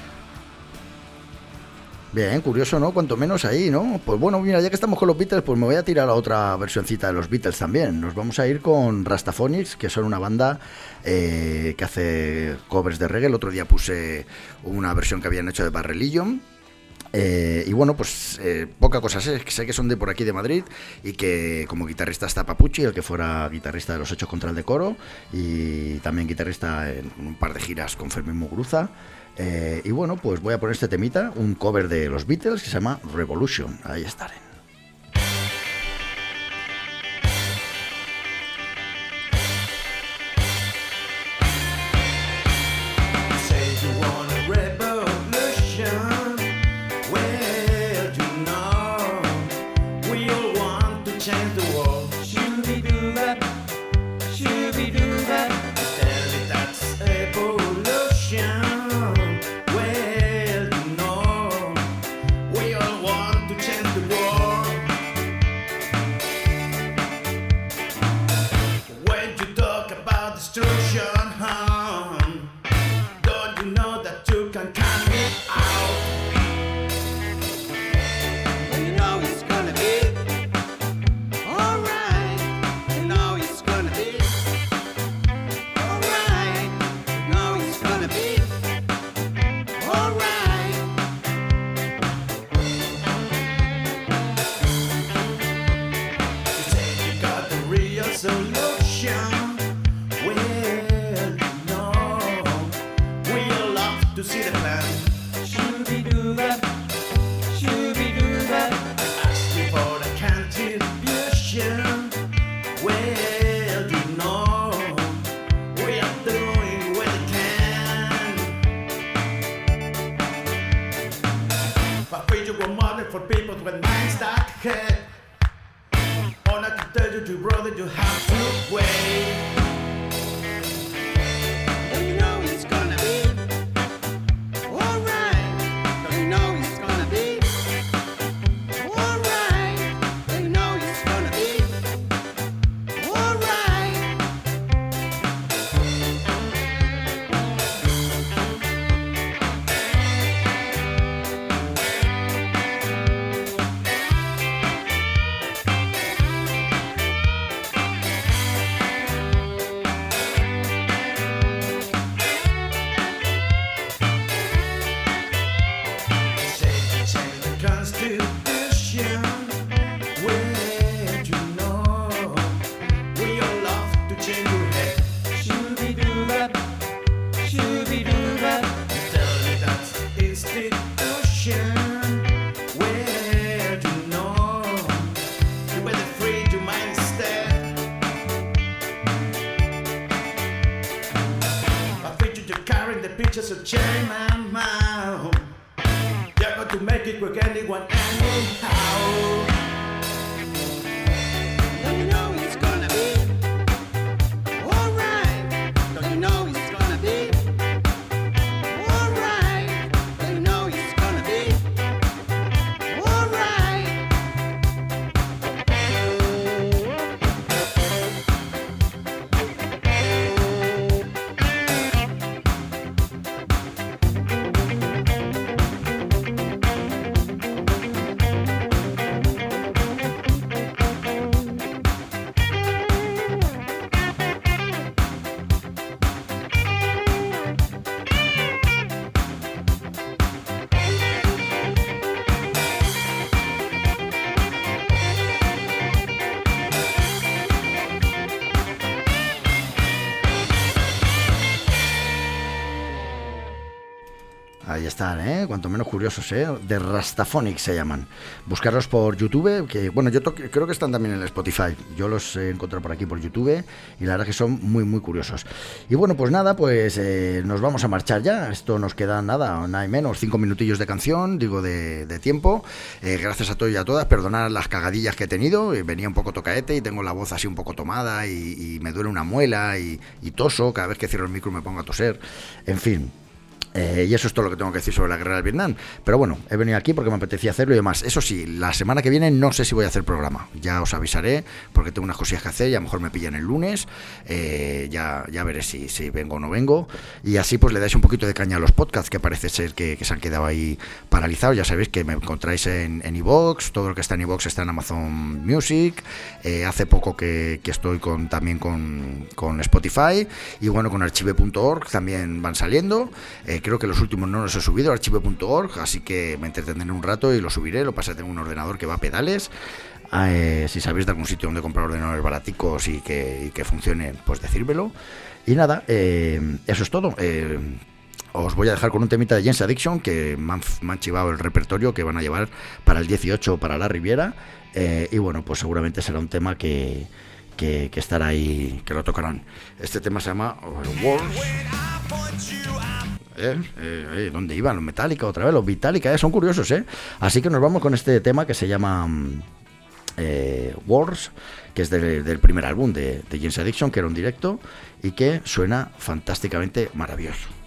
Bien, curioso, ¿no? Cuanto menos ahí, ¿no? Pues bueno, mira, ya que estamos con los Beatles, pues me voy a tirar a otra versioncita de los Beatles también. Nos vamos a ir con Rastaphonics, que son una banda eh, que hace covers de reggae. El otro día puse una versión que habían hecho de Bad Religion. Eh, y bueno, pues eh, poca cosa sé, sé que son de por aquí de Madrid y que como guitarrista está Papucci, el que fuera guitarrista de Los Hechos contra el Decoro y también guitarrista en un par de giras con Fermín Muguruza. Eh, y bueno, pues voy a poner este temita, un cover de los Beatles que se llama Revolution. Ahí estaré. Ahí están, ¿eh? Cuanto menos curiosos, ¿eh? De Rastaphonics se llaman. Buscarlos por YouTube, que bueno, yo creo que están también en el Spotify. Yo los he encontrado por aquí por YouTube y la verdad que son muy, muy curiosos. Y bueno, pues nada, pues eh, nos vamos a marchar ya. Esto nos queda nada, nada y menos, cinco minutillos de canción, digo, de, de tiempo. Eh, gracias a todos y a todas, perdonad las cagadillas que he tenido. Venía un poco tocaete y tengo la voz así un poco tomada y, y me duele una muela y, y toso. Cada vez que cierro el micro me pongo a toser. En fin. Eh, y eso es todo lo que tengo que decir sobre la guerra del Vietnam. Pero bueno, he venido aquí porque me apetecía hacerlo y demás. Eso sí, la semana que viene no sé si voy a hacer programa. Ya os avisaré porque tengo unas cosillas que hacer y a lo mejor me pillan el lunes. Eh, ya, ya veré si, si vengo o no vengo. Y así pues le dais un poquito de caña a los podcasts que parece ser que, que se han quedado ahí paralizados. Ya sabéis que me encontráis en, en iVoox. Todo lo que está en iVoox está en Amazon Music. Eh, hace poco que, que estoy con, también con, con Spotify. Y bueno, con archive punto org también van saliendo. Eh, creo que los últimos no los he subido a archive punto org, así que me entretendré un rato y lo subiré. Lo pasaré en un ordenador que va a pedales. Eh, si sabéis de algún sitio donde comprar ordenadores baraticos y que, y que funcione, pues decírmelo. Y nada, eh, eso es todo. Eh, os voy a dejar con un temita de Jane's Addiction que me han, me han chivado el repertorio que van a llevar para el dieciocho para la Riviera. Eh, y bueno, pues seguramente será un tema que, que, que estará ahí, que lo tocarán. Este tema se llama Wars. Eh, eh, eh, ¿Dónde iban? Los Metallica otra vez, los Metallica, eh, son curiosos, ¿eh? Así que nos vamos con este tema que se llama eh, Wars, que es de, del primer álbum de, de Jane's Addiction, que era un directo y que suena fantásticamente maravilloso.